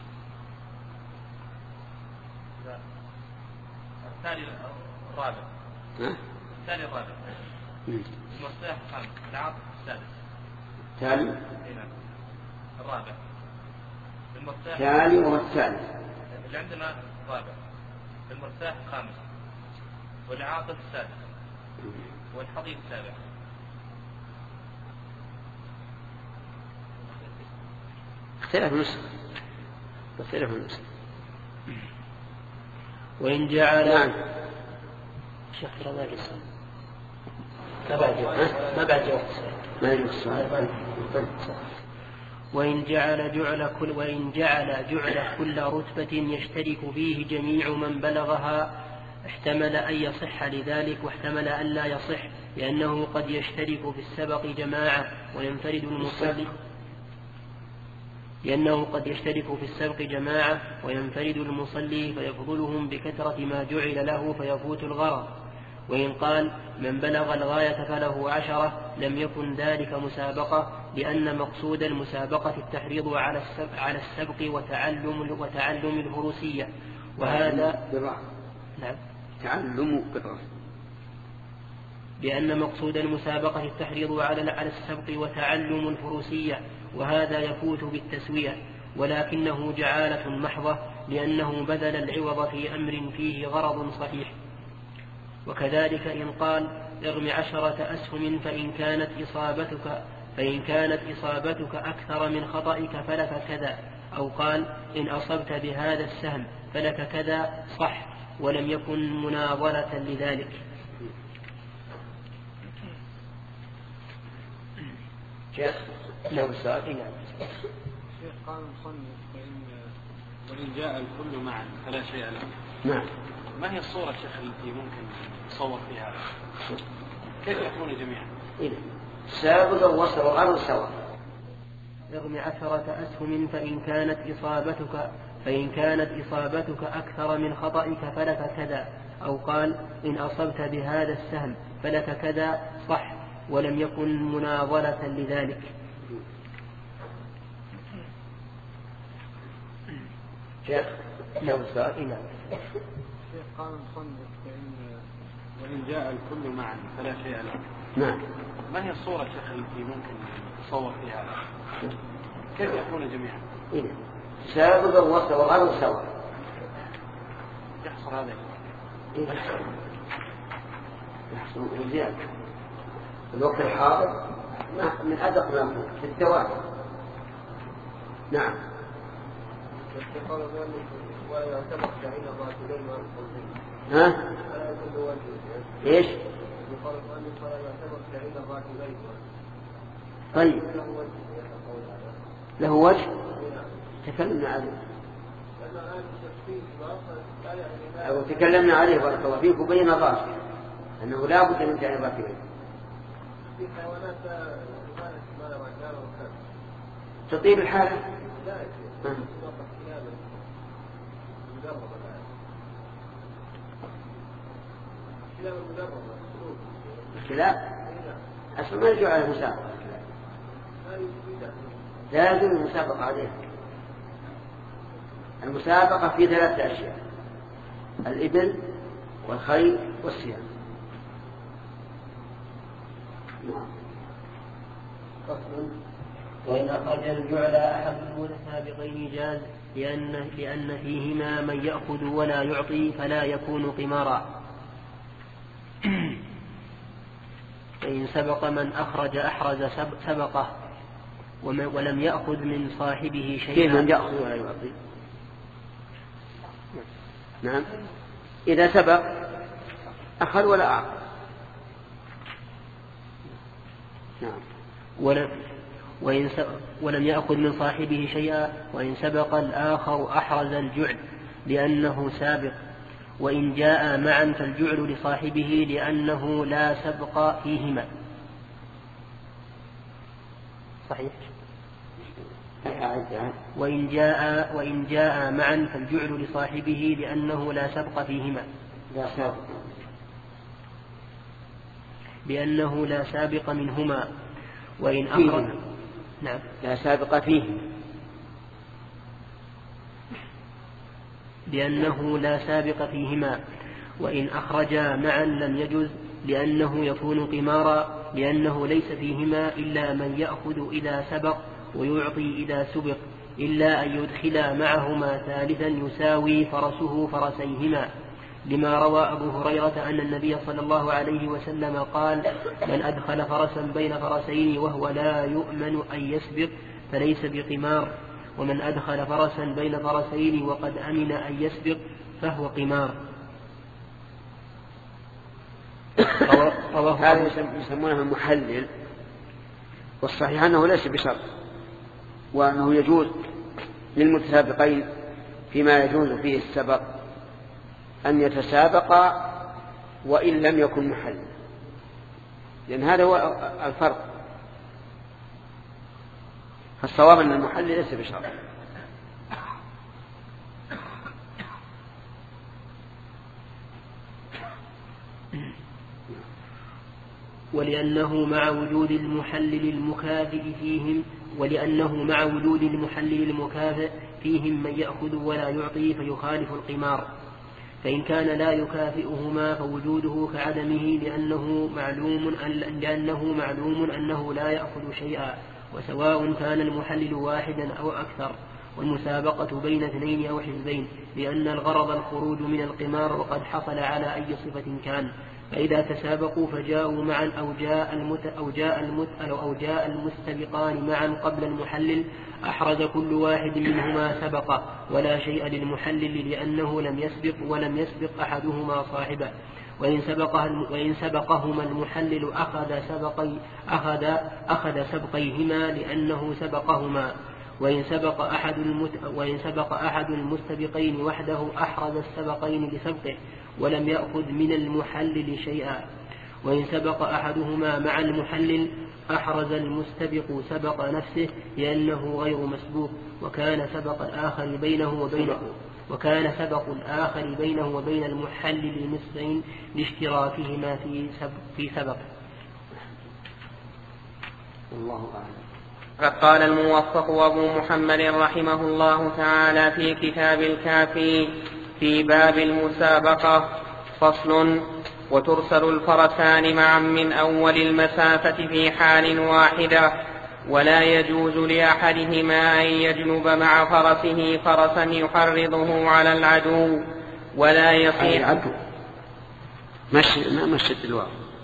الثاني الرابع. ها؟ الثاني الرابع. المصلح الخامس، العاطف السادس. الثاني؟ الرابع. المرتاح الثاني وهو الثالث. اللي عندنا الرابع. المرتاح الخامس. والعاطف السادس. والحضيض السابع. اختلف النسخ. اختلف النسخ. وإن جعل نعم. شيخ ما جلس ما بعد ما بعد ما يجلس. وإن جعل جعل كل وإن جعل جعل كل رتبة يشترك فيه جميع من بلغها احتمل أن يصح لذلك واحتمل أن لا يصح، لأنه قد يشترك في السبق جماعة وينفرد المصلي لأنه قد يشترك في السبق جماعة وينفرد المصلي فيفضلهم بكثرة ما جعل له فيفوت الغرض. وإن قال من بلغ الغاية فله عشرة لم يكن ذلك مسابقة، لأن مقصود المسابقة التحريض على السبق, على السبق وتعلم, وتعلم الفروسية، وهذا نعم تعلم بالرأس. لأن مقصود المسابقة التحريض على على السبق وتعلم الفروسية، وهذا يفوت بالتسوية، ولكنه جعالة محضة، لأنه بذل العوض في أمر فيه غرض صحيح. وكذلك إن قال ارم عشرة أسهم فإن كانت إصابتك فإن كانت إصابتك أكثر من خطئك فلك كذا، أو قال إن أصبت بهذا السهم فلك كذا، صح، ولم يكن مناظرة لذلك. شيخ لو السؤال شيخ قال المصنف وإن جاء الكل معا فلا شيء له. نعم. ما هي الصورة شيخ التي ممكن تصور فيها؟ كيف يكون جميعا؟ إيه. سابقا وصلوا الأرض سواء. ارم عشرة أسهم فإن كانت إصابتك فإن كانت إصابتك أكثر من خطئك فلك كذا، أو قال إن أصبت بهذا السهم فلك كذا، صح، ولم يكن مناظرة لذلك. شيخ لو السؤال شيخ قال المصنف وإن جاء الكل معا فلا شيء له. نعم. ما هي الصورة شيخ التي ممكن تصور فيها؟ كيف يكون جميعا؟ إيه. سابقا وصلوا الأرض سواء. يحصل هذا إيه. يحصل زيادة الوقت الحاضر من أدق ما يكون في التواتر. نعم. ها؟ ايش؟ طيب له وجه تكلمنا عليه أو تكلمنا عليه بارك الله فيك وبين الراس أنه لا بد من جانب الراكبين. تطيب الحالة. الكلاب أصلا ما يجوا على المسابقة، لازم المسابقة عليها. المسابقة في ثلاثة أشياء: الإبل والخيل والسيام. وإن أخرج الجعل أحد المتسابقين جاز، لأن, لأن فيهما من يأخذ ولا يعطي فلا يكون قمارا. فإن سبق من أخرج أحرز سبقه ولم يأخذ من صاحبه شيئا. كيف من يأخذ ولا يعطي؟ نعم، إذا سبق أخذ ولا أعطى. نعم. ولم وإن ولم يأخذ من صاحبه شيئا. وإن سبق الآخر أحرز الجعل لأنه سابق، وإن جاء معا فالجعل لصاحبه لأنه لا سبق فيهما. صحيح. وإن جاء وإن جاء معا فالجعل لصاحبه لأنه لا سبق فيهما. لا سابق. لأنه لا سابق منهما. وإن أخرج نعم لا سابق فيه لأنه لا سابق فيهما. وإن أخرجا معا لم يجز، لأنه يكون قمارا، لأنه ليس فيهما إلا من يأخذ إذا سبق ويعطي إذا سبق، إلا أن يدخلا معهما ثالثا يساوي فرسه فرسيهما، لما روى أبو هريرة أن النبي صلى الله عليه وسلم قال: من أدخل فرسا بين فرسين وهو لا يؤمن أن يسبق فليس بقمار، ومن أدخل فرسا بين فرسين وقد أمن أن يسبق فهو قمار. هذا يسمونه محلل، والصحيح أنه ليس بشرط، وأنه يجوز للمتسابقين فيما يجوز فيه السبق أن يتسابقا وإن لم يكن محلل، لأن هذا هو الفرق. فالصواب أن المحلل ليس بشرط. ولأنه مع وجود المحلل المكافئ فيهم ولأنه مع وجود المحلل المكافئ فيهم من يأخذ ولا يعطي فيخالف القمار. فإن كان لا يكافئهما فوجوده كعدمه لأنه معلوم لأنه معلوم أنه لا يأخذ شيئا، وسواء كان المحلل واحدا أو أكثر، والمسابقة بين اثنين أو حزبين، لأن الغرض الخروج من القمار وقد حصل على أي صفة كان. فإذا تسابقوا فجاءوا معا أو جاء المت أو جاء المت أو جاء المستبقان معا قبل المحلل أحرز كل واحد منهما سبقه ولا شيء للمحلل لأنه لم يسبق ولم يسبق أحدهما صاحبه. وإن سبقه وإن سبقهما المحلل أخذ سبقي أخذ أخذ سبقيهما لأنه سبقهما. وإن سبق أحد المت وإن سبق أحد المستبقين وحده أحرز السبقين لسبقه ولم يأخذ من المحلل شيئا. وإن سبق أحدهما مع المحلل أحرز المستبق سبق نفسه لأنه غير مسبوق، وكان سبق الآخر بينه وبينه وكان سبق الآخر بينه وبين المحلل نصفين لاشتراكهما في سبق في سبق. الله أعلم. فقال الموفق أبو محمد رحمه الله تعالى في كتاب الكافي في باب المسابقة: فصل: وترسل الفرسان معا من أول المسافة في حال واحدة، ولا يجوز لأحدهما أن يجلب مع فرسه فرسا يحرضه على العدو ولا يصيح مشي ما مشت الواو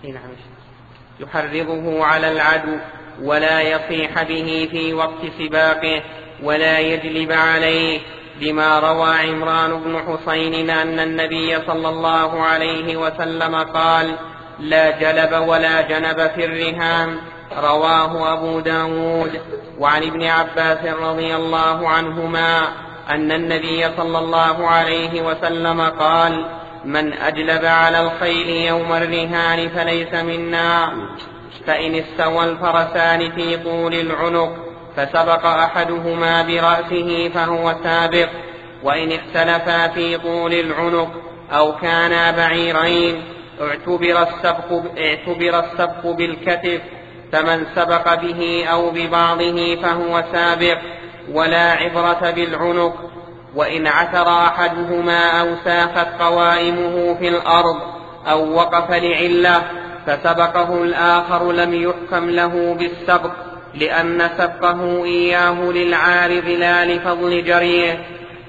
يحرضه على العدو ولا يصيح به في وقت سباقه ولا يجلب عليه، لما روى عمران بن حسين أن النبي صلى الله عليه وسلم قال: لا جلب ولا جنب في الرهان. رواه أبو داود. وعن ابن عباس رضي الله عنهما أن النبي صلى الله عليه وسلم قال: من أجلب على الخيل يوم الرهان فليس منا. فإن استوى الفرسان في طول العنق فسبق أحدهما برأسه فهو سابق، وإن اختلفا في طول العنق أو كانا بعيرين اعتبر السبق, اعتبر السبق بالكتف، فمن سبق به أو ببعضه فهو سابق، ولا عبرة بالعنق. وإن عثر أحدهما أو ساخت قوائمه في الأرض أو وقف لعلة فسبقه الآخر لم يحكم له بالسبق، لأن سبقه إياه للعارض لا لفضل جريه.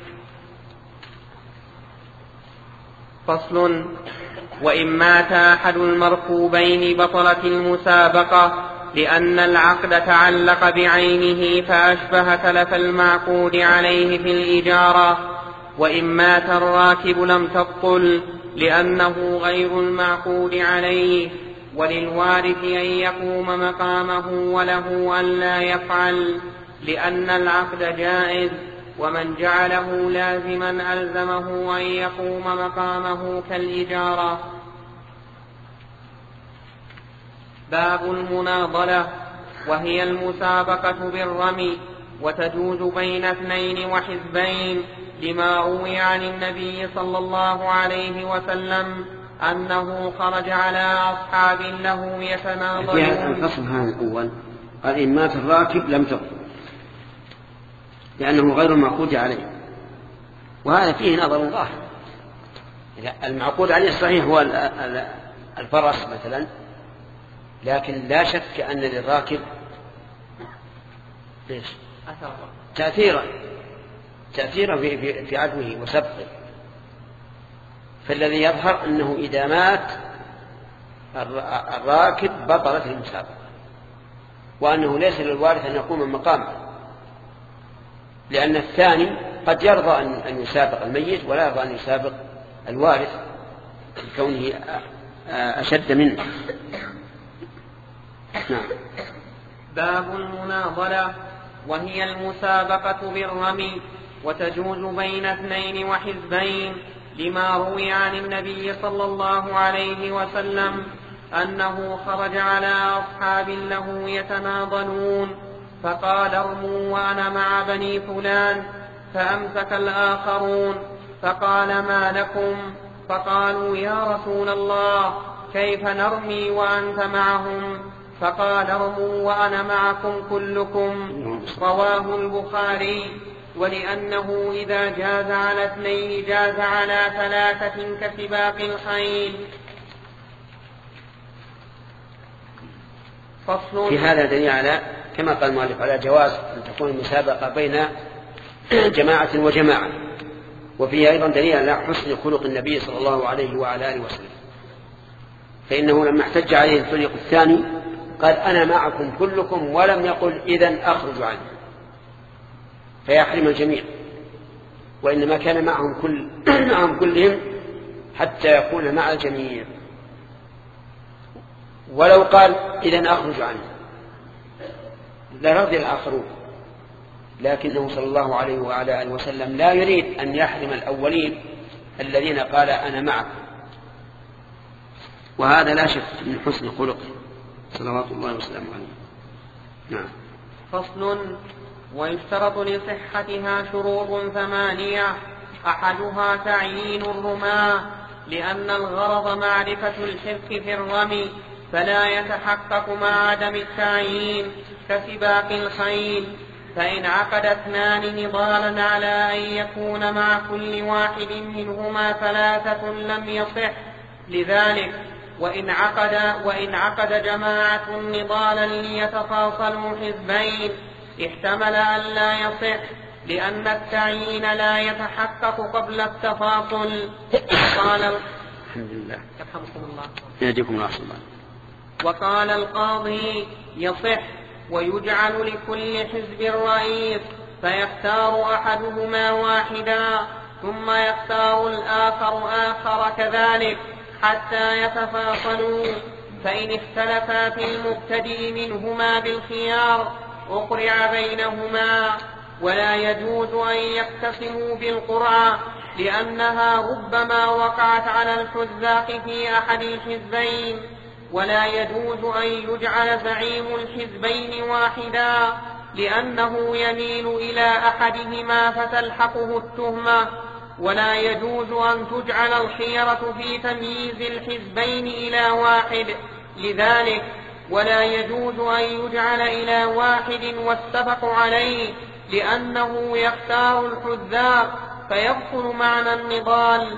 فصل: وإن مات أحد المركوبين بطلت المسابقة، لأن العقد تعلق بعينه فأشبه تلف المعقود عليه في الإجارة. وإن مات الراكب لم تبطل، لأنه غير المعقود عليه، وللوارث أن يقوم مقامه وله أن لا يفعل، لأن العقد جائز، ومن جعله لازما ألزمه أن يقوم مقامه كالإجارة. باب المناضلة، وهي المسابقة بالرمي، وتجوز بين اثنين وحزبين، لما روي عن النبي صلى الله عليه وسلم أنه خرج على أصحاب له يتناضلون. في الفصل هذا الأول قال: إن مات الراكب لم تبطل، لأنه غير المعقود عليه، وهذا فيه نظر ظاهر. المعقود عليه الصحيح هو الفرس مثلا، لكن لا شك أن للراكب تأثيرا تأثيرا في, في, في عدوه وسبقه. فالذي يظهر أنه إذا مات الراكب بطلت المسابقة، وأنه ليس للوارث أن يقوم مقامه، لأن الثاني قد يرضى أن يسابق الميت ولا يرضى أن يسابق الوارث لكونه أشد منه. نعم. باب المناضلة، وهي المسابقة بالرمي، وتجوز بين اثنين وحزبين، لما روي عن النبي صلى الله عليه وسلم أنه خرج على أصحاب له يتناضلون، فقال: ارموا وأنا مع بني فلان، فأمسك الآخرون، فقال: ما لكم؟ فقالوا: يا رسول الله، كيف نرمي وأنت معهم؟ فقال ارموا وأنا معكم كلكم. رواه البخاري. ولأنه إذا جاز على اثنين جاز على ثلاثة كسباق الخيل. فصل. في هذا دليل على كما قال المؤلف على جواز أن تكون المسابقة بين جماعة وجماعة، وفيه أيضا دليل على حسن خلق النبي صلى الله عليه وعلى آله وسلم، فإنه لما احتج عليه الفريق الثاني قال أنا معكم كلكم، ولم يقل إذن أخرج عنه فيحرم الجميع، وإنما كان معهم, كل معهم كلهم حتى يكون مع الجميع. ولو قال إذن أخرج عنه لرضي الآخرون، لكنه صلى الله عليه وعلى آله وسلم لا يريد أن يحرم الأولين الذين قال أنا معكم، وهذا لا شك من حسن خلقه صلوات الله وسلامه عليه. نعم. فصل. ويشترط لصحتها شروط ثمانية، أحدها تعيين الرماة، لأن الغرض معرفة الحرف في الرمي، فلا يتحقق مع عدم التعيين كسباق الخيل. فإن عقد اثنان نضالا على أن يكون مع كل واحد منهما ثلاثة لم يصح لذلك. وإن عقد, وإن عقد جماعة نضالا ليتفاصلوا حزبين احتمل أن لا يصح، لأن التعيين لا يتحقق قبل التفاصل. قال الحمد لله. يرحمكم الله. يهديكم الله. وقال القاضي يصح، ويجعل لكل حزب رئيس، فيختار أحدهما واحدا ثم يختار الآخر آخر كذلك حتى يتفاصلوا. فإن اختلفا في المبتدئ منهما بالخيار أقرع بينهما. ولا يجوز أن يقتسموا بالقرعة، لأنها ربما وقعت على الحذاق في أحد الحزبين. ولا يجوز أن يجعل زعيم الحزبين واحدا، لأنه يميل إلى أحدهما فتلحقه التهمة. ولا يجوز أن تجعل الخيرة في تمييز الحزبين إلى واحد لذلك. ولا يجوز أن يجعل إلى واحد والسبق عليه، لأنه يختار الحذاق فيبطل معنى النضال.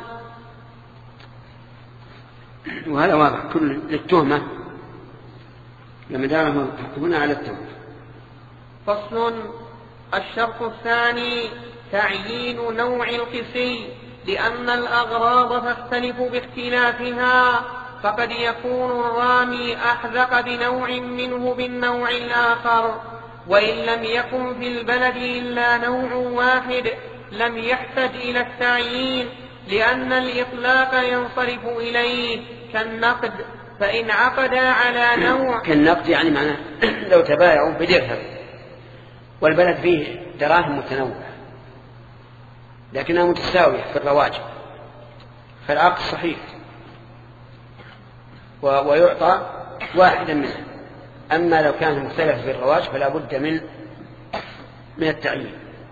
وهذا واضح كل للتهمة لما داره هنا على التهمة. فصل. الشرط الثاني تعيين نوع القسي، لأن الأغراض تختلف باختلافها، فقد يكون الرامي أحذق بنوع منه بالنوع الآخر، وإن لم يكن في البلد إلا نوع واحد لم يحتج إلى التعيين، لأن الإطلاق ينصرف إليه كالنقد. فإن عقدا على نوع كالنقد يعني معناه لو تبايعوا بدرهم والبلد فيه دراهم متنوعة لكنها متساوية في الرواج فالعقد صحيح ويعطى واحدا منها. أما لو كان مختلف في الرواج فلا بد من من التعيين.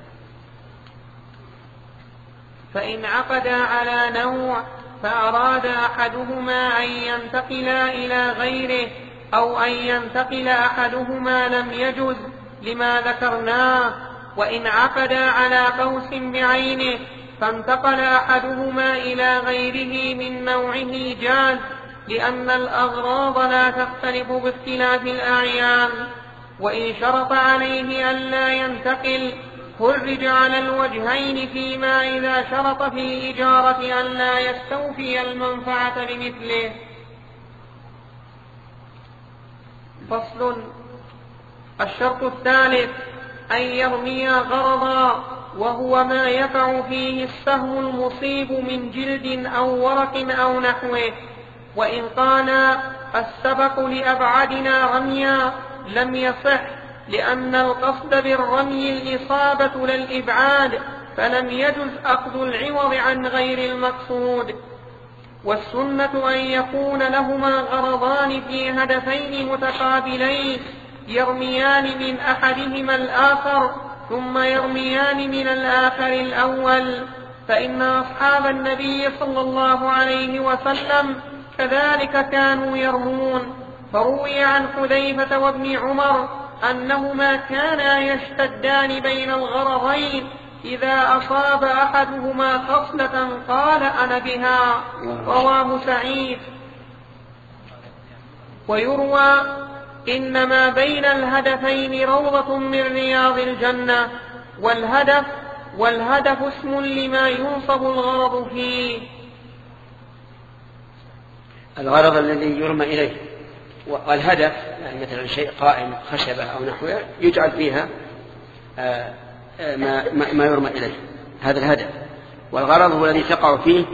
فإن عقدا على نوع فأراد أحدهما أن ينتقل إلى غيره أو أن ينتقل أحدهما لم يجز لما ذكرناه. وإن عقدا على قوس بعينه فانتقل أحدهما إلى غيره من نوعه جاز، لأن الأغراض لا تختلف باختلاف الأعيان. وإن شرط عليه أن لا ينتقل خرج على الوجهين، فيما إذا شرط في الإجارة أن لا يستوفي المنفعة بمثله. فصل. الشرط الثالث أن يرمي غرضا، وهو ما يقع فيه السهم المصيب من جلد أو ورق أو نحوه. وإن قال السبق لأبعدنا رميا لم يصح، لأن القصد بالرمي الإصابة للإبعاد، فلم يجز أخذ العوض عن غير المقصود. والسنة أن يكون لهما غرضان في هدفين متقابلين يرميان من أحدهما الآخر ثم يرميان من الآخر الأول. فإن أصحاب النبي صلى الله عليه وسلم كذلك كانوا يرمون. فروي عن حذيفة وابن عمر أنهما كانا يشتدان بين الغرضين، إذا أصاب أحدهما خصلة قال أنا بها. رواه سعيد. ويروى إنما بين الهدفين روضة من رياض الجنة، والهدف والهدف اسم لما ينصب الغرض فيه. الغرض الذي يرمى إليه، والهدف يعني مثلا شيء قائم خشبة أو نحوه يجعل فيها ما, ما يرمى إليه، هذا الهدف. والغرض هو الذي تقع فيه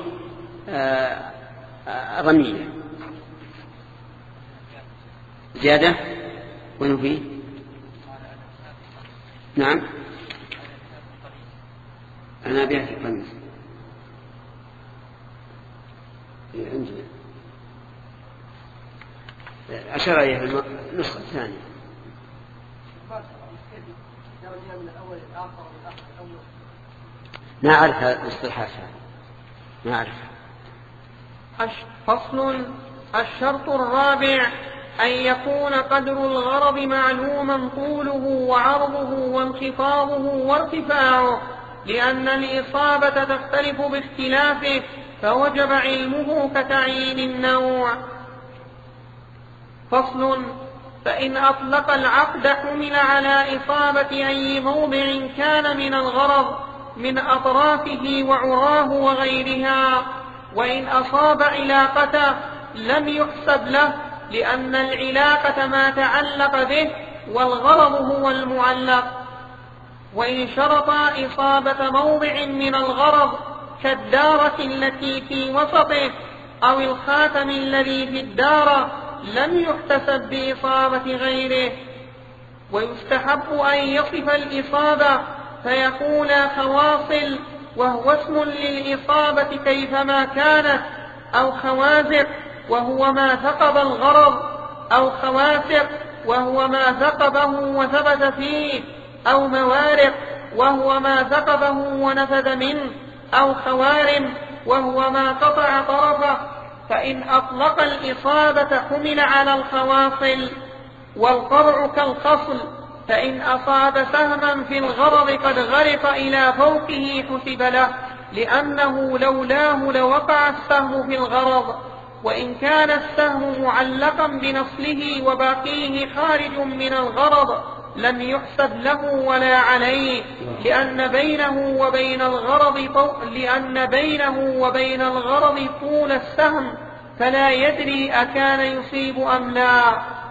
الرمية. زيادة وين فيه؟ نعم أنا بيت القميص عندنا أشار إليه في النسخة الثانية. ما أعرف هذا الاصطلاحات، ما أعرف. فصل. الشرط الرابع أن يكون قدر الغرض معلوما طوله وعرضه وانخفاضه وارتفاعه، لأن الإصابة تختلف باختلافه، فوجب علمه كتعيين النوع. فصل. فإن أطلق العقد حمل على إصابة أي موضع كان من الغرض من أطرافه وعراه وغيرها، وإن أصاب علاقته لم يحسب له، لأن العلاقة ما تعلق به والغرض هو المعلق. وإن شرط إصابة موضع من الغرض كالدارة التي في وسطه أو الخاتم الذي في الدارة لم يحتسب بإصابة غيره. ويستحب أن يصف الإصابة فيكون خواصل وهو اسم للإصابة كيفما كانت، أو خوازق وهو ما ثقب الغرض، أو خواسق وهو ما ثقبه وثبت فيه، أو موارق وهو ما ثقبه ونفذ منه، أو خوارم وهو ما قطع طرفه. فإن أطلق الإصابة حمل على الخواصل. والقرع كالخصل، فإن أصاب سهما في الغرض قد غرق إلى فوقه حسب له، لأنه لولاه لوقع السهم في الغرض. وإن كان السهم معلقا بنصله وباقيه خارج من الغرض لم يحسب له ولا عليه، لأن بينه وبين الغرض طول لأن بينه وبين الغرض طول السهم، فلا يدري أكان يصيب أم لا.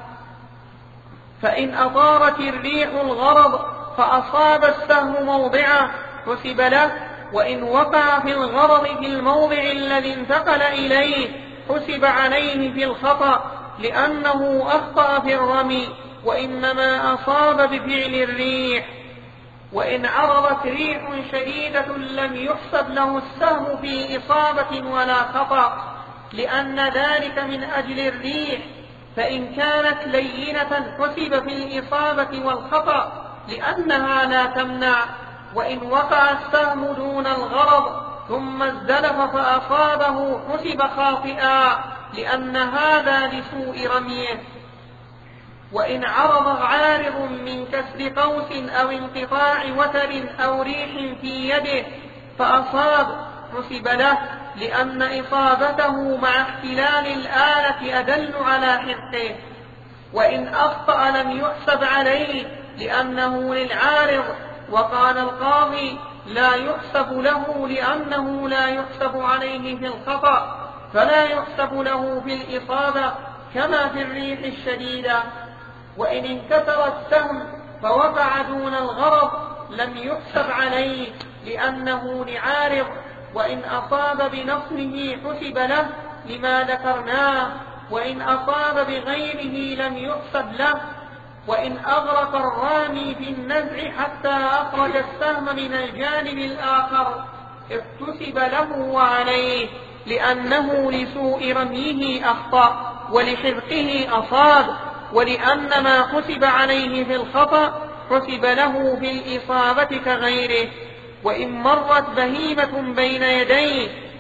فإن أطارت الريح الغرض فأصاب السهم موضعه حسب له، وإن وقع في الغرض في الموضع الذي انتقل إليه حسب عليه في الخطأ، لأنه أخطأ في الرمي وإنما أصاب بفعل الريح. وإن عرضت ريح شديدة لم يحسب له السهم في إصابة ولا خطأ، لأن ذلك من أجل الريح. فإن كانت لينة حسب في الإصابة والخطأ لأنها لا تمنع. وإن وقع السهم دون الغرض ثم ازدلف فأصابه حسب خاطئا، لأن هذا لسوء رميه. وإن عرض عارض من كسر قوس أو انقطاع وتر أو ريح في يده فأصاب حسب له، لأن إصابته مع اختلال الآلة أدل على حقه. وإن أخطأ لم يحسب عليه لأنه للعارض. وقال القاضي لا يحسب له لأنه لا يحسب عليه في الخطأ، فلا يحسب له في الإصابة كما في الريح الشديدة. وإن انكسر السهم فوقع دون الغرض لم يحسب عليه لأنه لعارض. وإن أصاب بنصله حسب له لما ذكرناه، وإن أصاب بغيره لم يحسب له. وإن أغرق الرامي في النزع حتى أخرج السهم من الجانب الآخر احتسب له وعليه، لأنه لسوء رميه أخطأ ولحذقه أصاب، ولأن ما حسب عليه في الخطأ حسب له في الإصابة كغيره. وإن مرت بهيمة بين يديه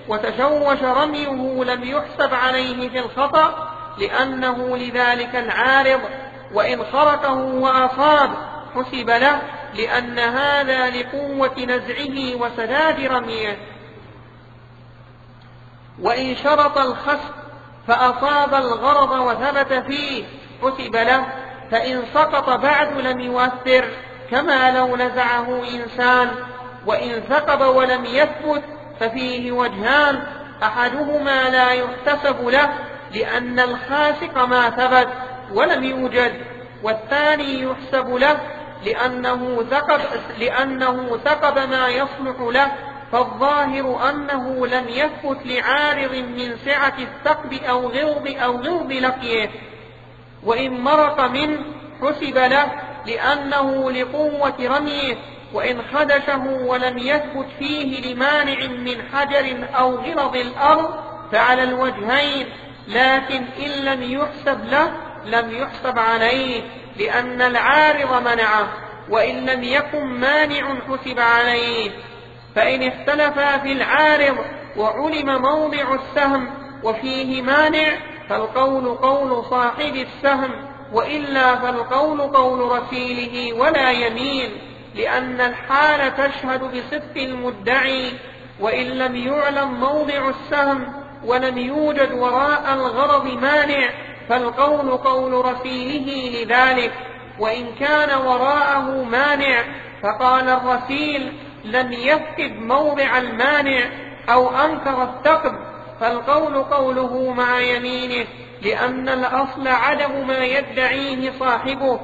وتشوش رميه لم يحسب عليه في الخطأ لأنه لذلك العارض، وإن خرقه وأصاب حسب له لأن هذا لقوة نزعه وسداد رميه. وإن شرط الخسف فأصاب الغرض وثبت فيه حسب له، فإن سقط بعد لم يؤثر كما لو نزعه إنسان. وإن ثقب ولم يثبت ففيه وجهان، أحدهما لا يحتسب له لأن الخاسق ما ثبت ولم يوجد، والثاني يحسب له لأنه ثقب, لأنه ثقب ما يصلح له، فالظاهر أنه لم يثبت لعارض من سعة الثقب أو غلظ أو غلظ لقيه. وإن مرق منه حسب له لأنه لقوة رميه، وإن خدشه ولم يثبت فيه لمانع من حجر أو غلظ الأرض فعلى الوجهين، لكن إن لم يحسب له لم يحسب عليه لأن العارض منعه، وإن لم يكن مانع حسب عليه. فإن اختلفا في العارض وعلم موضع السهم وفيه مانع فالقول قول صاحب السهم، وإلا فالقول قول رسيله ولا يمين، لأن الحال تشهد بصدق المدعي. وإن لم يعلم موضع السهم ولم يوجد وراء الغرض مانع فالقول قول رسيله لذلك. وإن كان وراءه مانع فقال الرسيل لم يفقد موضع المانع أو أنكر الثقب فالقول قوله مع يمينه، لأن الأصل عدم ما يدعيه صاحبه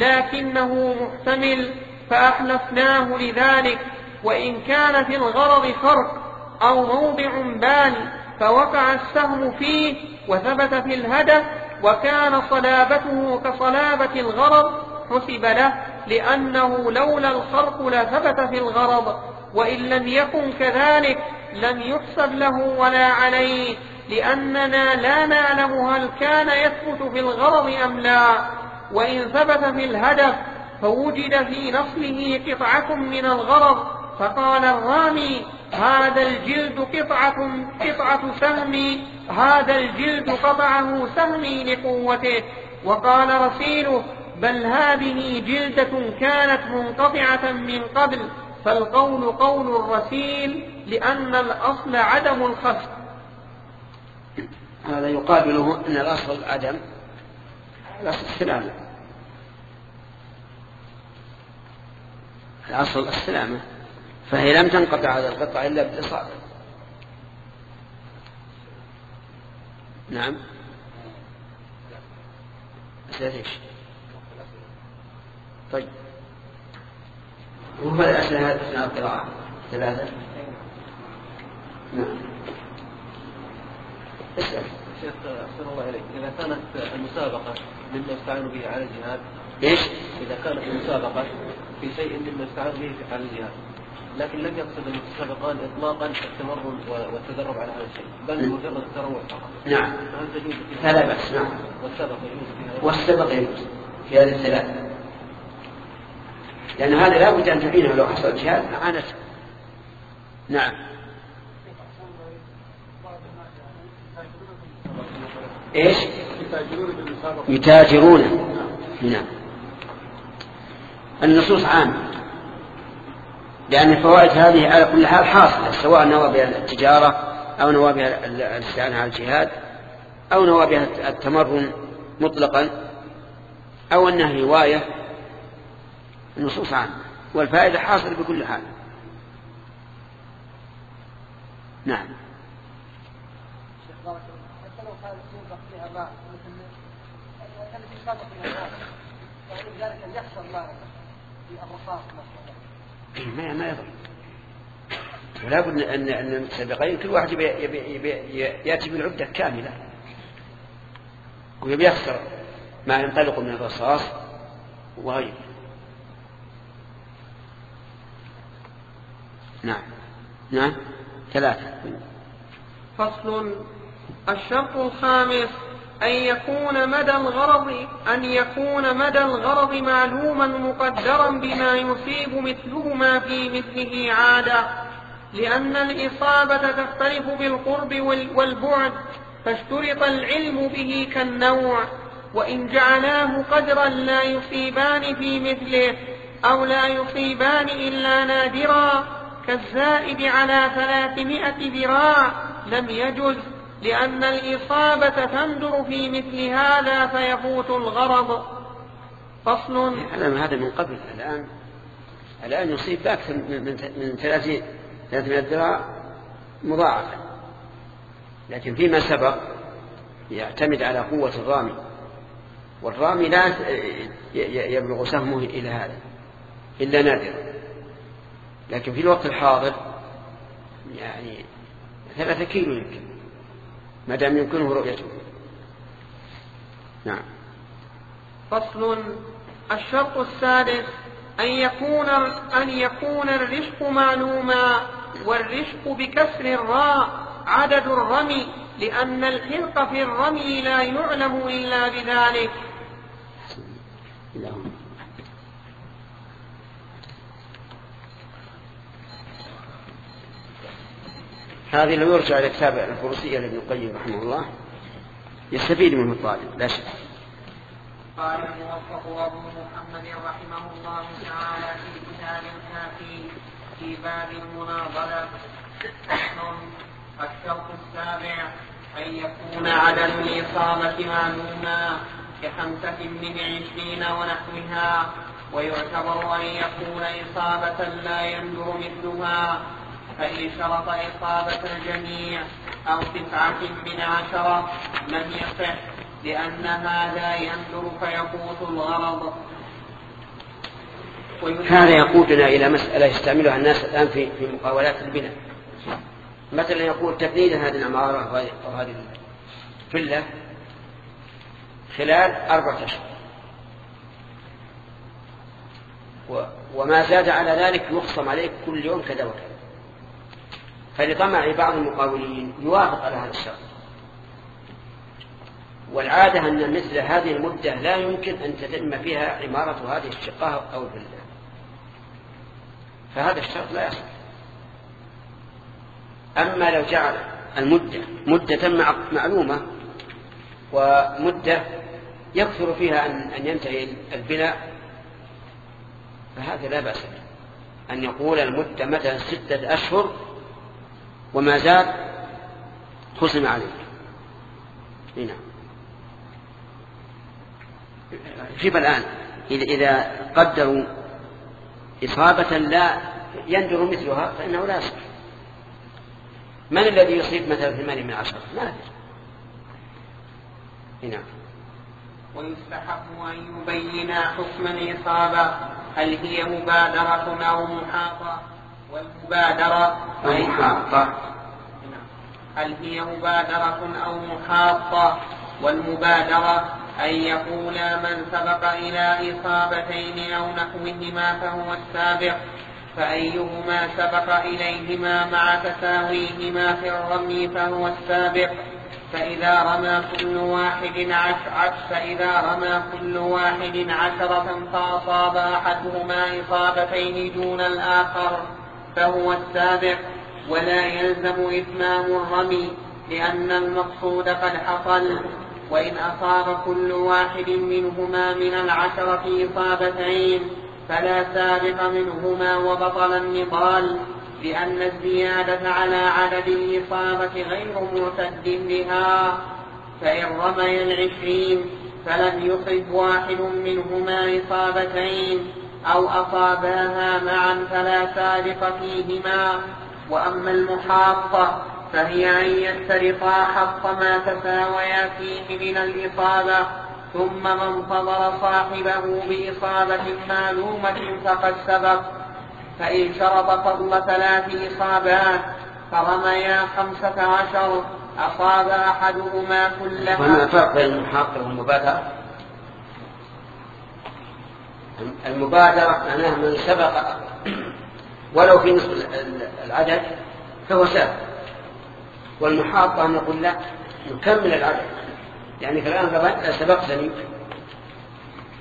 لكنه محتمل فأحلفناه لذلك. وإن كان في الغرض فرق أو موضع بال فوقع السهم فيه وثبت في الهدف وكان صلابته كصلابة الغرض حسب له، لأنه لولا الخرق لثبت في الغرض. وإن لم يكن كذلك لم يحسب له ولا عليه، لأننا لا نعلم هل كان يثبت في الغرض أم لا. وإن ثبت في الهدف فوجد في نصله قطعة من الغرض فقال الرامي هذا الجلد قطعة, قطعة سهمي، هذا الجلد قطعه سهمي لقوته، وقال رسيله بل هذه جلدة كانت منقطعة من قبل، فالقول قول الرسيل لأن الأصل عدم الخصم. هذا يقابله أن الأصل عدم الأصل السلامة، الأصل السلامة، فهي لم تنقطع هذا القطع إلا بالإصابة. نعم أسئلة إيش؟ طيب وما الأسئلة هذه أثناء القراءة ثلاثة؟ نعم اسأل. شيخ أحسن الله إليك، إذا كانت المسابقة مما يستعان به على الجهاد، إيش؟ إذا كانت المسابقة في شيء مما يستعان به على الجهاد لكن لم يقصد المتسابقان إطلاقا التمرن والتدرب على هذا الشيء بل مجرد التروع فقط. نعم هل تجوز فلا بأس. نعم والسبق يجوز فيها؟ والسبق يجوز في هذه الثلاثة، لأن هذا لا بد أن تعينه لو حصل جهاد عانته. نعم إيش؟ يتاجرون. نعم النصوص عامة، لأن الفوائد هذه على كل حال حاصلة، سواء نوى بها التجارة أو نوى بها الاستعانة على الجهاد أو نوى بها التمرن مطلقا أو أنها هواية، النصوص عامة والفائدة حاصلة بكل حال. نعم ما ما يضر، ولا بد أن أن المتسابقين كل واحد يبي يبي يبي يأتي بالعدة كاملة ويبي يخسر ما ينطلق من الرصاص وغيره. نعم نعم ثلاثة. فصل. الشرط الخامس أن يكون مدى الغرض أن يكون مدى الغرض معلوما مقدرا بما يصيب مثلهما في مثله عادة، لأن الإصابة تختلف بالقرب والبعد، فاشترط العلم به كالنوع. وإن جعلاه قدرا لا يصيبان في مثله أو لا يصيبان إلا نادرا كالزائد على ثلاثمائة ذراع لم يجز، لأن الإصابة تندر في مثل هذا فيفوت الغرض. فصل. هذا من قبل. الآن الآن يصيب بأكثر من ثلاثمائة ذراع مضاعفة، لكن فيما سبق يعتمد على قوة الرامي، والرامي لا يبلغ سهمه إلى هذا إلا نادرا. لكن في الوقت الحاضر يعني ثلاثة كيلو يمكن، ما دام يمكنه رؤيته. نعم. فصل. الشرط السادس أن يكون أن يكون الرشق معلوما، والرشق بكسر الراء عدد الرمي، لأن الحرق في الرمي لا يعلم إلا بذلك. هذه لو يرجع إلى كتاب الفروسية لابن القيم رحمه الله يستفيد منه الطالب لا شك. قال الموفق أبو محمد رحمه الله تعالى في كتاب الكافي في باب المناظرة. الشرط السابع أن يكون عدد الإصابة معلوما كخمسة من عشرين ونحوها، ويعتبر أن يكون إصابة لا يندر مثلها، فإن شرط إصابة الجميع أو تسعة من عشرة لم يصح، لأن هذا يندر فيفوت الغرض. هذا يقودنا إلى مسألة يستعملها الناس الآن في في مقاولات البناء. مثلا يقول تبنيد هذه العمارة أو هذه الفلة خلال أربعة أشهر، وما زاد على ذلك يخصم عليك كل يوم كذا وكذا. فلطمع بعض المقاولين يوافق على هذا الشرط، والعادة أن مثل هذه المدة لا يمكن أن تتم فيها عمارة هذه الشقة أو الفلة، فهذا الشرط لا يصح. أما لو جعل المدة مدة معلومة ومدة يكثر فيها أن ينتهي البناء، فهذا لا بأس به. أن يقول المدة مثلا ستة أشهر وما زاد خصم عليك. هنا شوف الآن إذا قدروا إصابة لا يندر مثلها فإنه لا يصح. من الذي يصيب مثلا ثمانية من عشرة؟ ما أدري. هنا ويستحق أن يبين حكم الإصابة، هل هي مبادرة أو محاطة؟ والمبادرة أو محاطة هل هي مبادرة أو محاطة؟ والمبادرة أن يقول من سبق إلى إصابتين أو نحوهما فهو السابق، فأيهما سبق إليهما مع تساويهما في الرمي فهو السابق. فإذا رمى كل واحد عشرة فإذا رمى كل واحد عشرة فأصاب أحدهما إصابتين دون الآخر فهو السابق، ولا يلزم إتمام الرمي لأن المقصود قد حصل. وإن أصاب كل واحد منهما من العشرة إصابتين فلا سابق منهما وبطل النضال، لأن الزيادة على عدد الإصابة غير معتد بها. فإن رمي العشرين فلم يصب واحد منهما إصابتين أو أصاباها معا فلا سابق فيهما. وأما المحاطة فهي أن يشترطا حق ما تساويا فيه من الإصابة، ثم من انتظر صاحبه بإصابة معلومة فقد سبق. فإن شرط فضل ثلاث إصابات فرميا خمسة عشر أصاب أحدهما كلها. وما الفرق بين المحاطة والمبادرة؟ المبادرة معناها من سبق ولو في نصف العدد فهو سابق، والمحاطة نقول لا نكمل العدد، يعني فالآن سبقتني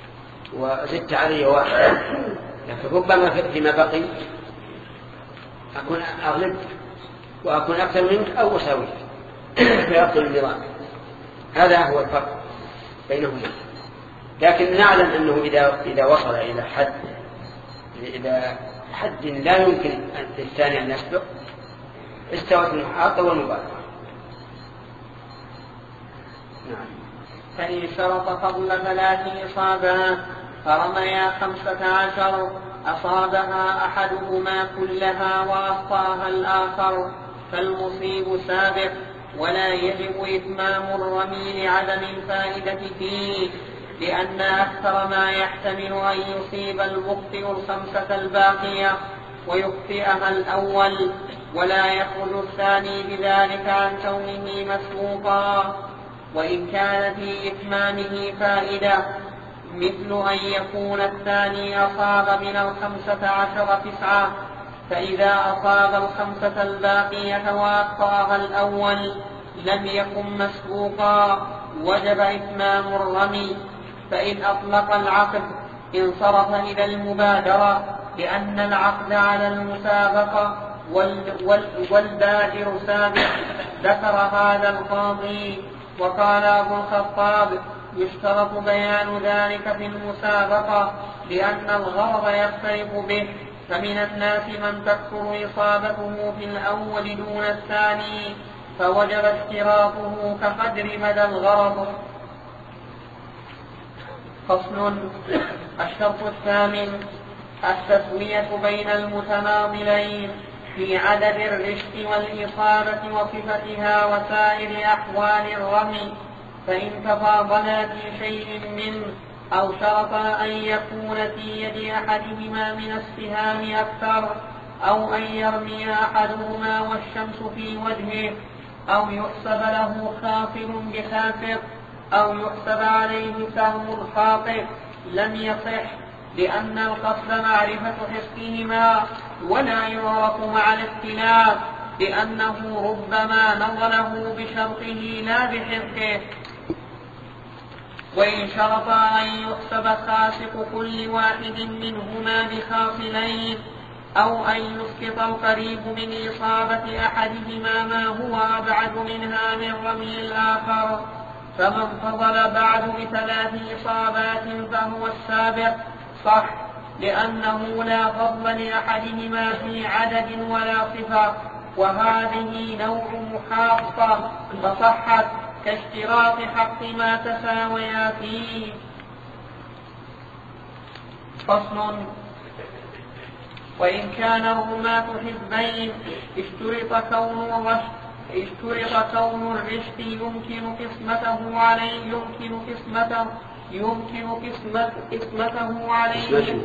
وزدت علي واحد، لكن ربما فيما بقي أكون أغلب وأكون أكثر منك أو أساويك فيبطل النظام. هذا هو الفرق بينهما. لكن نعلم أنه إذا إذا وصل إلى حد إلى حد لا يمكن للثاني أن يسبق استوت المحاطة والمبالغة. نعم. فإن شرط فضل ثلاث إصابات فرميا خمسة عشر أصابها أحدهما كلها وأخطأها الآخر فالمصيب سابق، ولا يجب إتمام الرمي لعدم الفائدة فيه، لأن أكثر ما يحتمل أن يصيب المخطئ الخمسة الباقية ويخطئها الأول، ولا يخرج الثاني بذلك عن كونه مسبوقا. وإن كان في إتمامه فائدة مثل أن يكون الثاني أصاب من الخمسة عشر تسعة، فإذا أصاب الخمسة الباقية وأخطأها الأول لم يكن مسبوقا وجب إتمام الرمي. فإن أطلق العقد انصرف إلى المبادرة، لأن العقد على المسابقة والبادر سابق. ذكر هذا القاضي. وقال أبو الخطاب يشترط بيان ذلك في المسابقة لأن الغرض يختلف به، فمن الناس من تكثر إصابته في الأول دون الثاني فوجب اشتراطه كقدر مدى الغرض. فصل. الشرط الثامن التسوية بين المتناضلين في عدد الرشق والإصابة وصفتها وسائر أحوال الرمي، فإن تفاضلا في شيء منه أو شرطا أن يكون في يد أحدهما من السهام أكثر، أو أن يرمي أحدهما والشمس في وجهه، أو يحسب له خاطر بخاطر، أو يحسب عليه سهم خاطر، لم يصح، لأن القصد معرفة حقهما ولا يعرف مع الاختلاف، لأنه ربما نظله بشرطه لا بحقه. وإن شرط أن يحسب خاسق كل واحد منهما بخاصلين، أو أن يسقط القريب من إصابة أحدهما ما هو أبعد منها من رمي الآخر، فمن فضل بعد بثلاث إصابات فهو السابق، صح، لأنه لا فضل لأحدهما في عدد ولا صفة، وهذه نوع محاصة فصحت كاشتراط حق ما تساويا فيه. فصل. وإن كان هما حزبين اشترط كون الرشد اشترط كون الرشد يمكن قسمته عليه يمكن قسمته يمكن قسمت قسمته عليه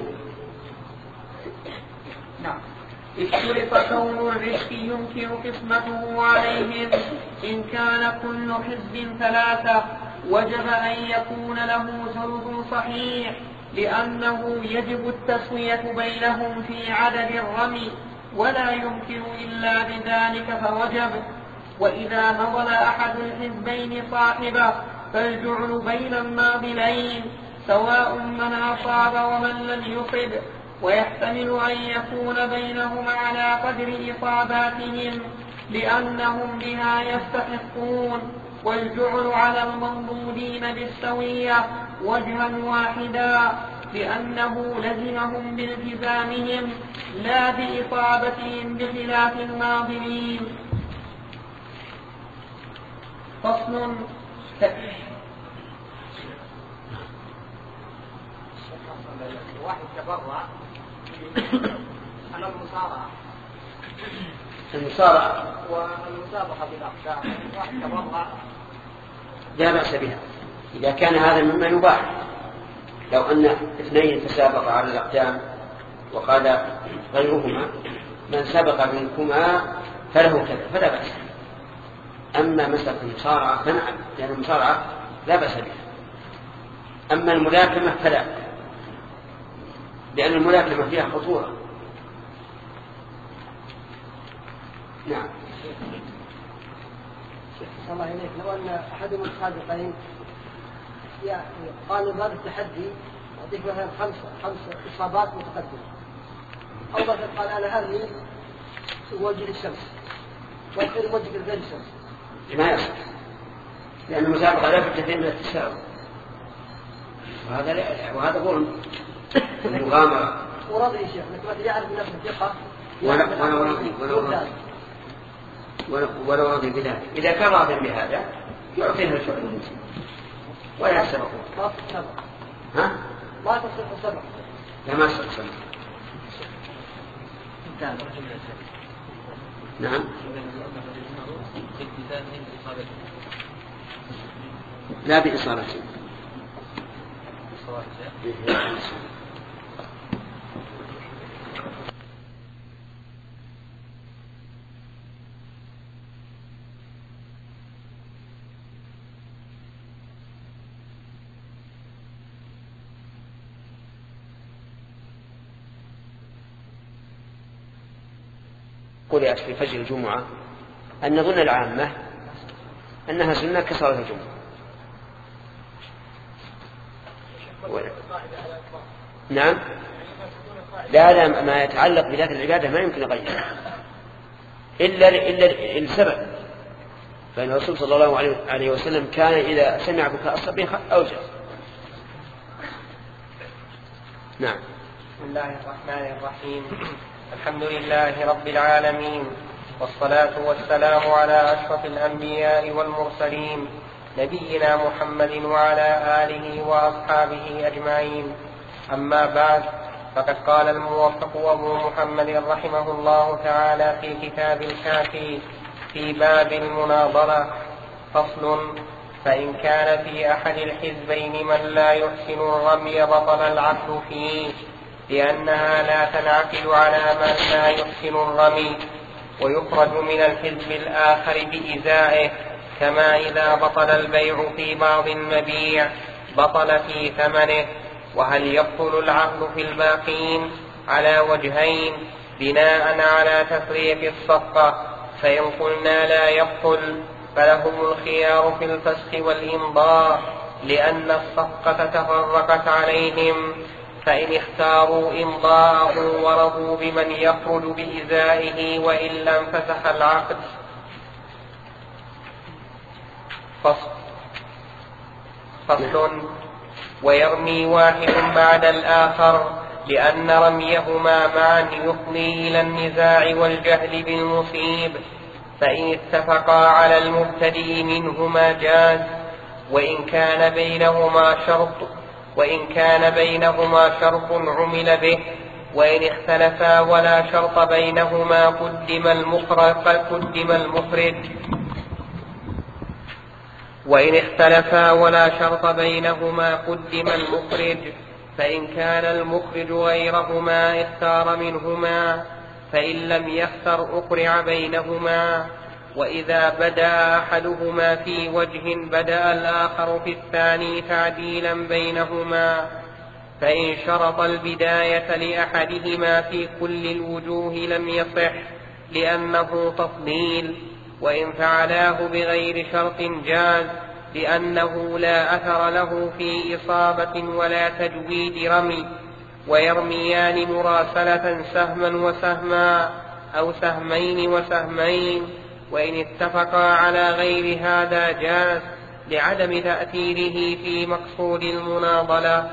نعم اشترط كون الرشد يمكن قسمته عليهم إن كان كل حزب ثلاثة، وجب أن يكون له ثلث صحيح، لأنه يجب التسوية بينهم في عدد الرمي، ولا يمكن إلا بذلك فوجب. وإذا نضل أحد الحزبين صاحبه فالجعل بين الناضلين سواء من أصاب ومن لم يصب، ويحتمل أن يكون بينهم على قدر إصاباتهم لأنهم بها يستحقون، والجعل على المنضودين بالسوية وجها واحدا، لأنه لزمهم بالتزامهم لا بإصابتهم بخلاف الناظرين. فصل. واحد تبرع على المصارعة المصارعة والمسابقة بالأقدام، واحد تبرع لا بأس بها إذا كان هذا مما يباح. لو أن اثنين تسابقا على الأقدام وقال غيرهما من سبق منكما فله كذا فلا بأس. أما مسألة المصارعة فنعم، لأن المصارعة لا بأس بها. أما الملاكمة فلا، لأن الملاكمة فيها خطورة. نعم. الله إليك، لو أن أحد المتسابقين يعني قال بهذا التحدي أعطيك مثلا خمس خمس إصابات متقدمة، أو مثلا قال أنا أرمي وجه الشمس والخير وجه غير الشمس ما يصح، لأن المسابقة لا بد فيه من التساوي، وهذا لا وهذا ظلم المغامرة. وراضي يا شيخ مثل يعرف نفسه ثقة ولا ولا راضي ولا راضي ولا راضي بذلك. إذا كان راضي بهذا يعطيها الفعل ولا يسبق. ما تصح سبق. ها؟ ما تصح سبق. لا ما تصح سبق. نعم. لا بإصابته. قرأت في فجر الجمعة أن نظن العامة أنها سنة كصلاة الجمعة. و... نعم. لا لا ما يتعلق بذات العبادة ما يمكن غيره إلا إلا السبب. فإن الرسول صلى الله عليه وسلم كان إذا سمع بكاء الصبي أوجب. نعم. بسم الله الرحمن الرحيم. الحمد لله رب العالمين، والصلاة والسلام على أشرف الأنبياء والمرسلين نبينا محمد وعلى آله وأصحابه أجمعين. أما بعد، فقد قال الموفق أبو محمد رحمه الله تعالى في كتاب الكافي في باب المناظرة: فصل: فإن كان في أحد الحزبين من لا يحسن الرمي بطل العقد فيه، لأنها لا تنعقد على من لا يحسن الرمي، ويخرج من الحزب الآخر بإزائه، كما إذا بطل البيع في بعض المبيع بطل في ثمنه. وهل يبطل العقد في الباقين؟ على وجهين بناء على تفريق الصفقة. فإن قلنا لا يبطل فلهم الخيار في الفسخ والإمضاء، لأن الصفقة تفرقت عليهم، فإن اختاروا إمضاءه ورضوا بمن يخرج بإزائه وإلا انفسخ العقد. فصل. فصل: ويرمي واحد بعد الآخر، لأن رميهما معا يفضي إلى النزاع والجهل بالمصيب، فإن اتفقا على المبتدئ منهما جاز، وإن كان بينهما شرط وإن كان بينهما شرط عمل به، وإن اختلفا ولا شرط بينهما قدم المخرج قدم المخرج وإن اختلفا ولا شرط بينهما قدم المخرج فإن كان المخرج غيرهما اختار منهما، فإن لم يختر أقرع بينهما. وإذا بدأ أحدهما في وجه بدأ الآخر في الثاني تعديلا بينهما، فإن شرط البداية لأحدهما في كل الوجوه لم يصح، لأنه تفضيل. وإن فعلاه بغير شرط جاز، لأنه لا أثر له في إصابة ولا تجويد رمي. ويرميان مراسلة سهما وسهما أو سهمين وسهمين، وإن اتفقا على غير هذا جاز، لعدم تأثيره في مقصود المناضلة.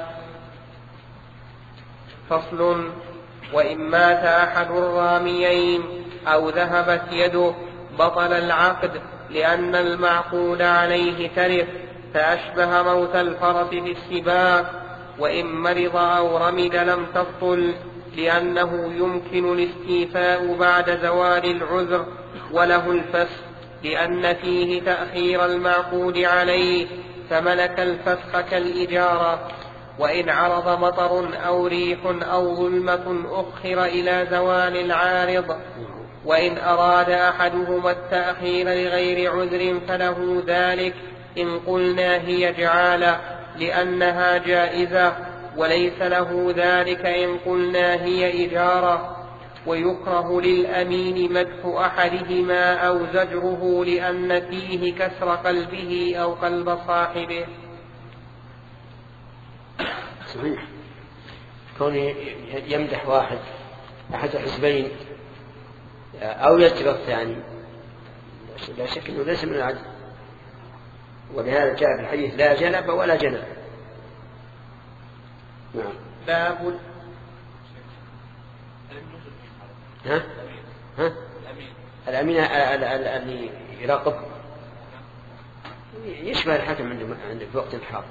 فصل: وإن مات أحد الراميين أو ذهبت يده بطل العقد، لأن المعقود عليه ترف، فأشبه موت الفرس في السباق. وإن مرض أو رمد لم تبطل، لأنه يمكن الاستيفاء بعد زوال العذر، وله الفسخ، لأن فيه تأخير المعقود عليه، فملك الفسخ كالإجارة. وإن عرض مطر أو ريح أو ظلمة أخر إلى زوال العارض. وإن أراد أحدهما التأخير لغير عذر فله ذلك، إن قلنا هي جعالة لأنها جائزة، وليس له ذلك إن قلنا هي إجارة. ويكره للأمين مدح أحدهما أو زجره، لأن فيه كسر قلبه أو قلب صاحبه. صحيح، كونه يمدح واحد أحد الحزبين أو يسرق الثاني لا شك أنه ليس من العدل، ولهذا جاء في الحديث لا جلب ولا جنب. نعم. باب ها؟ ها؟ الأمين الذي يراقب يشبه الحكم عند في وقت الحاضر.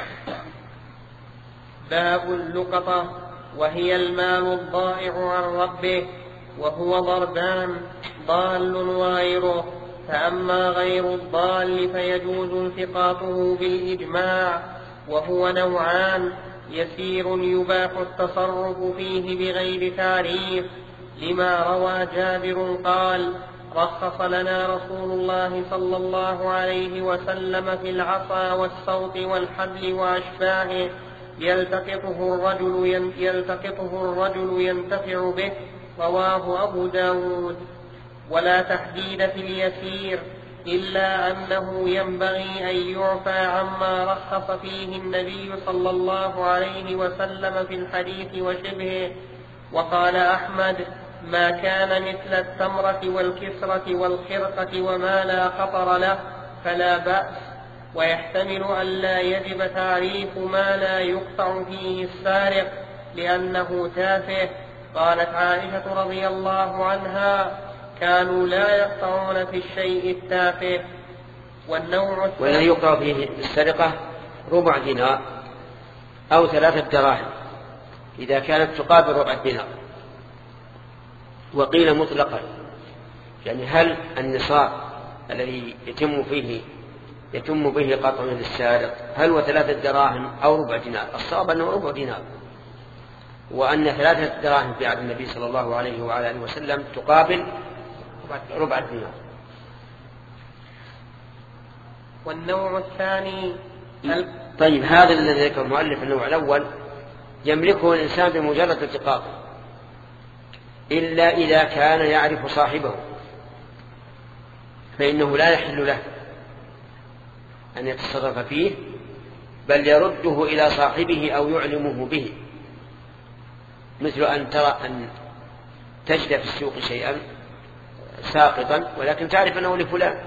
باب اللقطة، وهي المال الضائع عن ربه، وهو ضربان: ضال وغيره. فأما غير الضال فيجوز التقاطه بالإجماع، وهو نوعان: يسير يباح التصرف فيه بغير تعريف، لما روى جابر قال: رخص لنا رسول الله صلى الله عليه وسلم في العصا والصوت والحبل وأشباهه، يلتقطه الرجل يلتقطه الرجل ينتفع به. رواه أبو داود. ولا تحديد في اليسير، إلا أنه ينبغي أن يعفى عما رخص فيه النبي صلى الله عليه وسلم في الحديث وشبهه. وقال أحمد: ما كان مثل التمرة والكسرة والخرقة وما لا خطر له فلا بأس، ويحتمل أن لا يجب تعريف ما لا يقطع فيه السارق لأنه تافه. قالت عائشة رضي الله عنها: كانوا لا يقطعون في الشيء التافه. والنوع الثاني ولا يقطع فيه السرقة ربع دينار أو ثلاثة دراهم إذا كانت تقابل ربع دينار. وقيل مطلقا، يعني هل النصاب الذي يتم فيه يتم به قطع للسارق هل هو ثلاثة دراهم أو ربع دينار؟ الصواب أنه ربع دينار، وأن ثلاثة دراهم في عهد النبي صلى الله عليه وعلى آله وسلم تقابل ربع دينار. والنوع الثاني. طيب، هذا الذي ذكر المؤلف النوع الأول يملكه الإنسان بمجرد التقاطه، إلا إذا كان يعرف صاحبه، فإنه لا يحل له أن يتصرف فيه، بل يرده إلى صاحبه أو يعلمه به، مثل أن ترى أن تجد في السوق شيئا ساقطا ولكن تعرف أنه لفلان،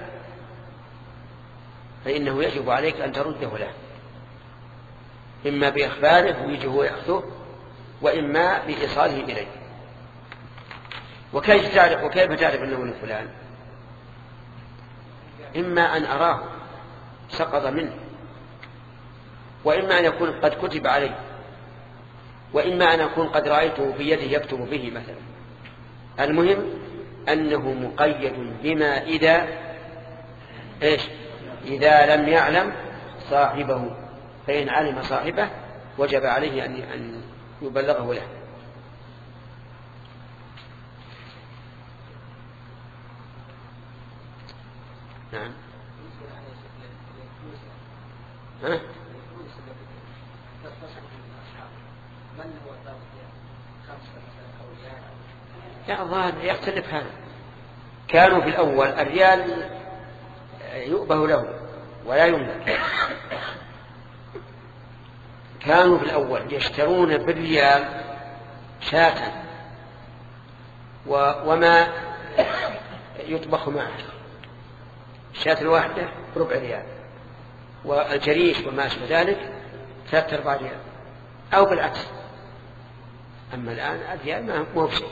فإنه يجب عليك أن ترده له، إما بإخباره ويجه يأخذه، وإما بإيصاله إليه. وكيف تعرف وكيف تعرف أنه لفلان؟ إما أن أراه سقط منه، وإما أن يكون قد كتب عليه، وإما أن أكون قد رأيته في يده يكتب به مثلا. المهم أنه مقيد بما إذا إيش إذا لم يعلم صاحبه، فإن علم صاحبه وجب عليه أن يبلغه له. نعم. ها؟ لا، الظاهر يختلف هذا. كانوا في الأول الريال يؤبه له ولا يملك، كانوا في الأول يشترون بالريال شاة وما يطبخ معه، الشاة الواحدة ربع ريال، والجريش وما أشبه ذلك ثلاثة أرباع ريال أو بالعكس. أما الآن الريال ما هو بشيء.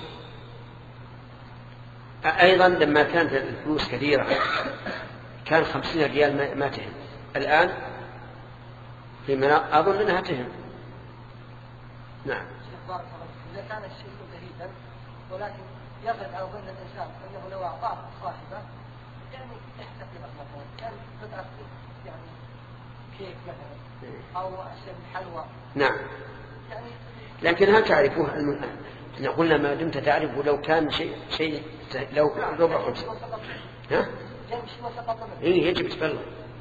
أيضا لما كانت الفلوس كثيرة كان خمسين ريال ما تهم، الآن في مناطق أظن أنها تهم. نعم. إذا كان الشيء جديدا ولكن يغلب على ظن الإنسان أنه لو أعطاه صاحبه يعني يحتقر مثلا كان قطعة يعني كيك مثلا أو أشياء من حلوى. نعم. يعني لكن هل تعرفوها؟ احنا قلنا ما دمت تعرف لو كان شيء شيء لو كان ربع خمسة. ها؟ إيه يجب تبلغ.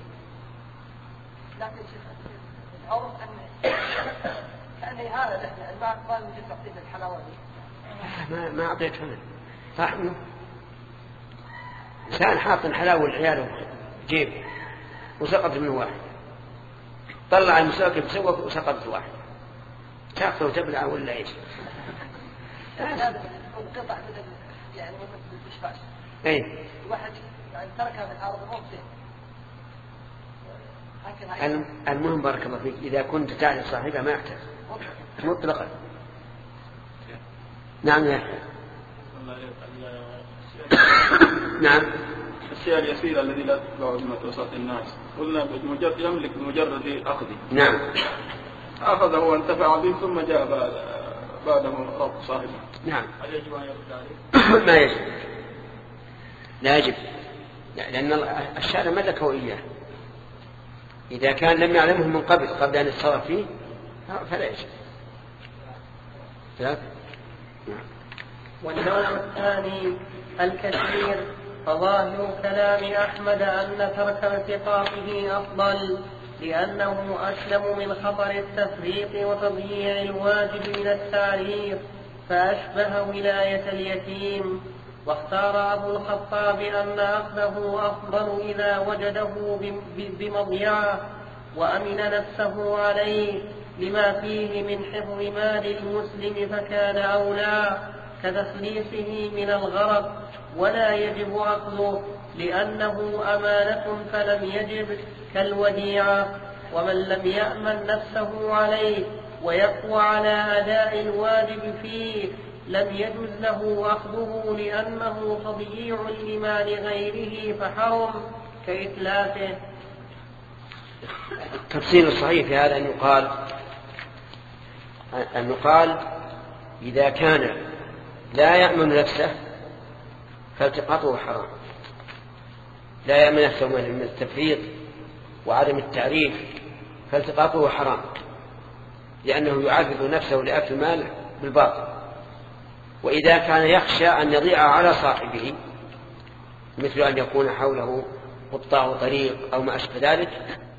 لكن العرف أن أن هذا ما ما يوجد تقديم الحلاوة دي. ما ما أعطيتها صح. إنسان حاط حلاوة العيال جيب وسقط من واحد، طلع المساك بسوق وسقط واحد، تأخذ وتبلع ولا إيش؟ يعني مثل الاستشفاء. اي واحد يعني تركها في الارض مو بزين. المهم بارك الله فيك إذا كنت تعرف صاحبها ما يحتاج مطلقا. نعم يا نعم. الشيء اليسير الذي لا تتبعه بمدرسات الناس قلنا بمجرد يملك بمجرد أخذه. نعم. أخذه وانتفع به ثم جاء بعده رب صاحبه. نعم. هل يجب أن يرد عليه؟ ما يجب. لا يجب لأن الشارع ملكه إياه. إذا كان لم يعلمه من قبل قبل أن يتصرف فيه فلا يجب. ثلاثة. والنوع الثاني الكثير فظاهر كلام أحمد أن ترك التقاطه أفضل لأنه أسلم من خطر التفريط وتضييع الواجب من التعريف فأشبه ولاية اليتيم. واختار أبو الخطاب أن أخذه أفضل إذا وجده بمضيعه وأمن نفسه عليه لما فيه من حفظ مال المسلم فكان أولى كتخليصه من الغرق ولا يجب أخذه لأنه أمانة فلم يجب كالوديعة. ومن لم يأمن نفسه عليه ويقوى على أداء الواجب فيه لم يجوز له أخذه لأنه تضييع لمال غيره فحرم كإتلافه. التفسير الصحيح في هذا أن يقال أن يقال إذا كان لا يأمن نفسه فالتقاطه حرام. لا يأمن نفسه من التفريط وعدم التعريف فالتقاطه حرام لأنه يعرض نفسه لأكل ماله بالباطل. وإذا كان يخشى أن يضيع على صاحبه مثل أن يكون حوله قطاع طريق أو ما أشبه ذلك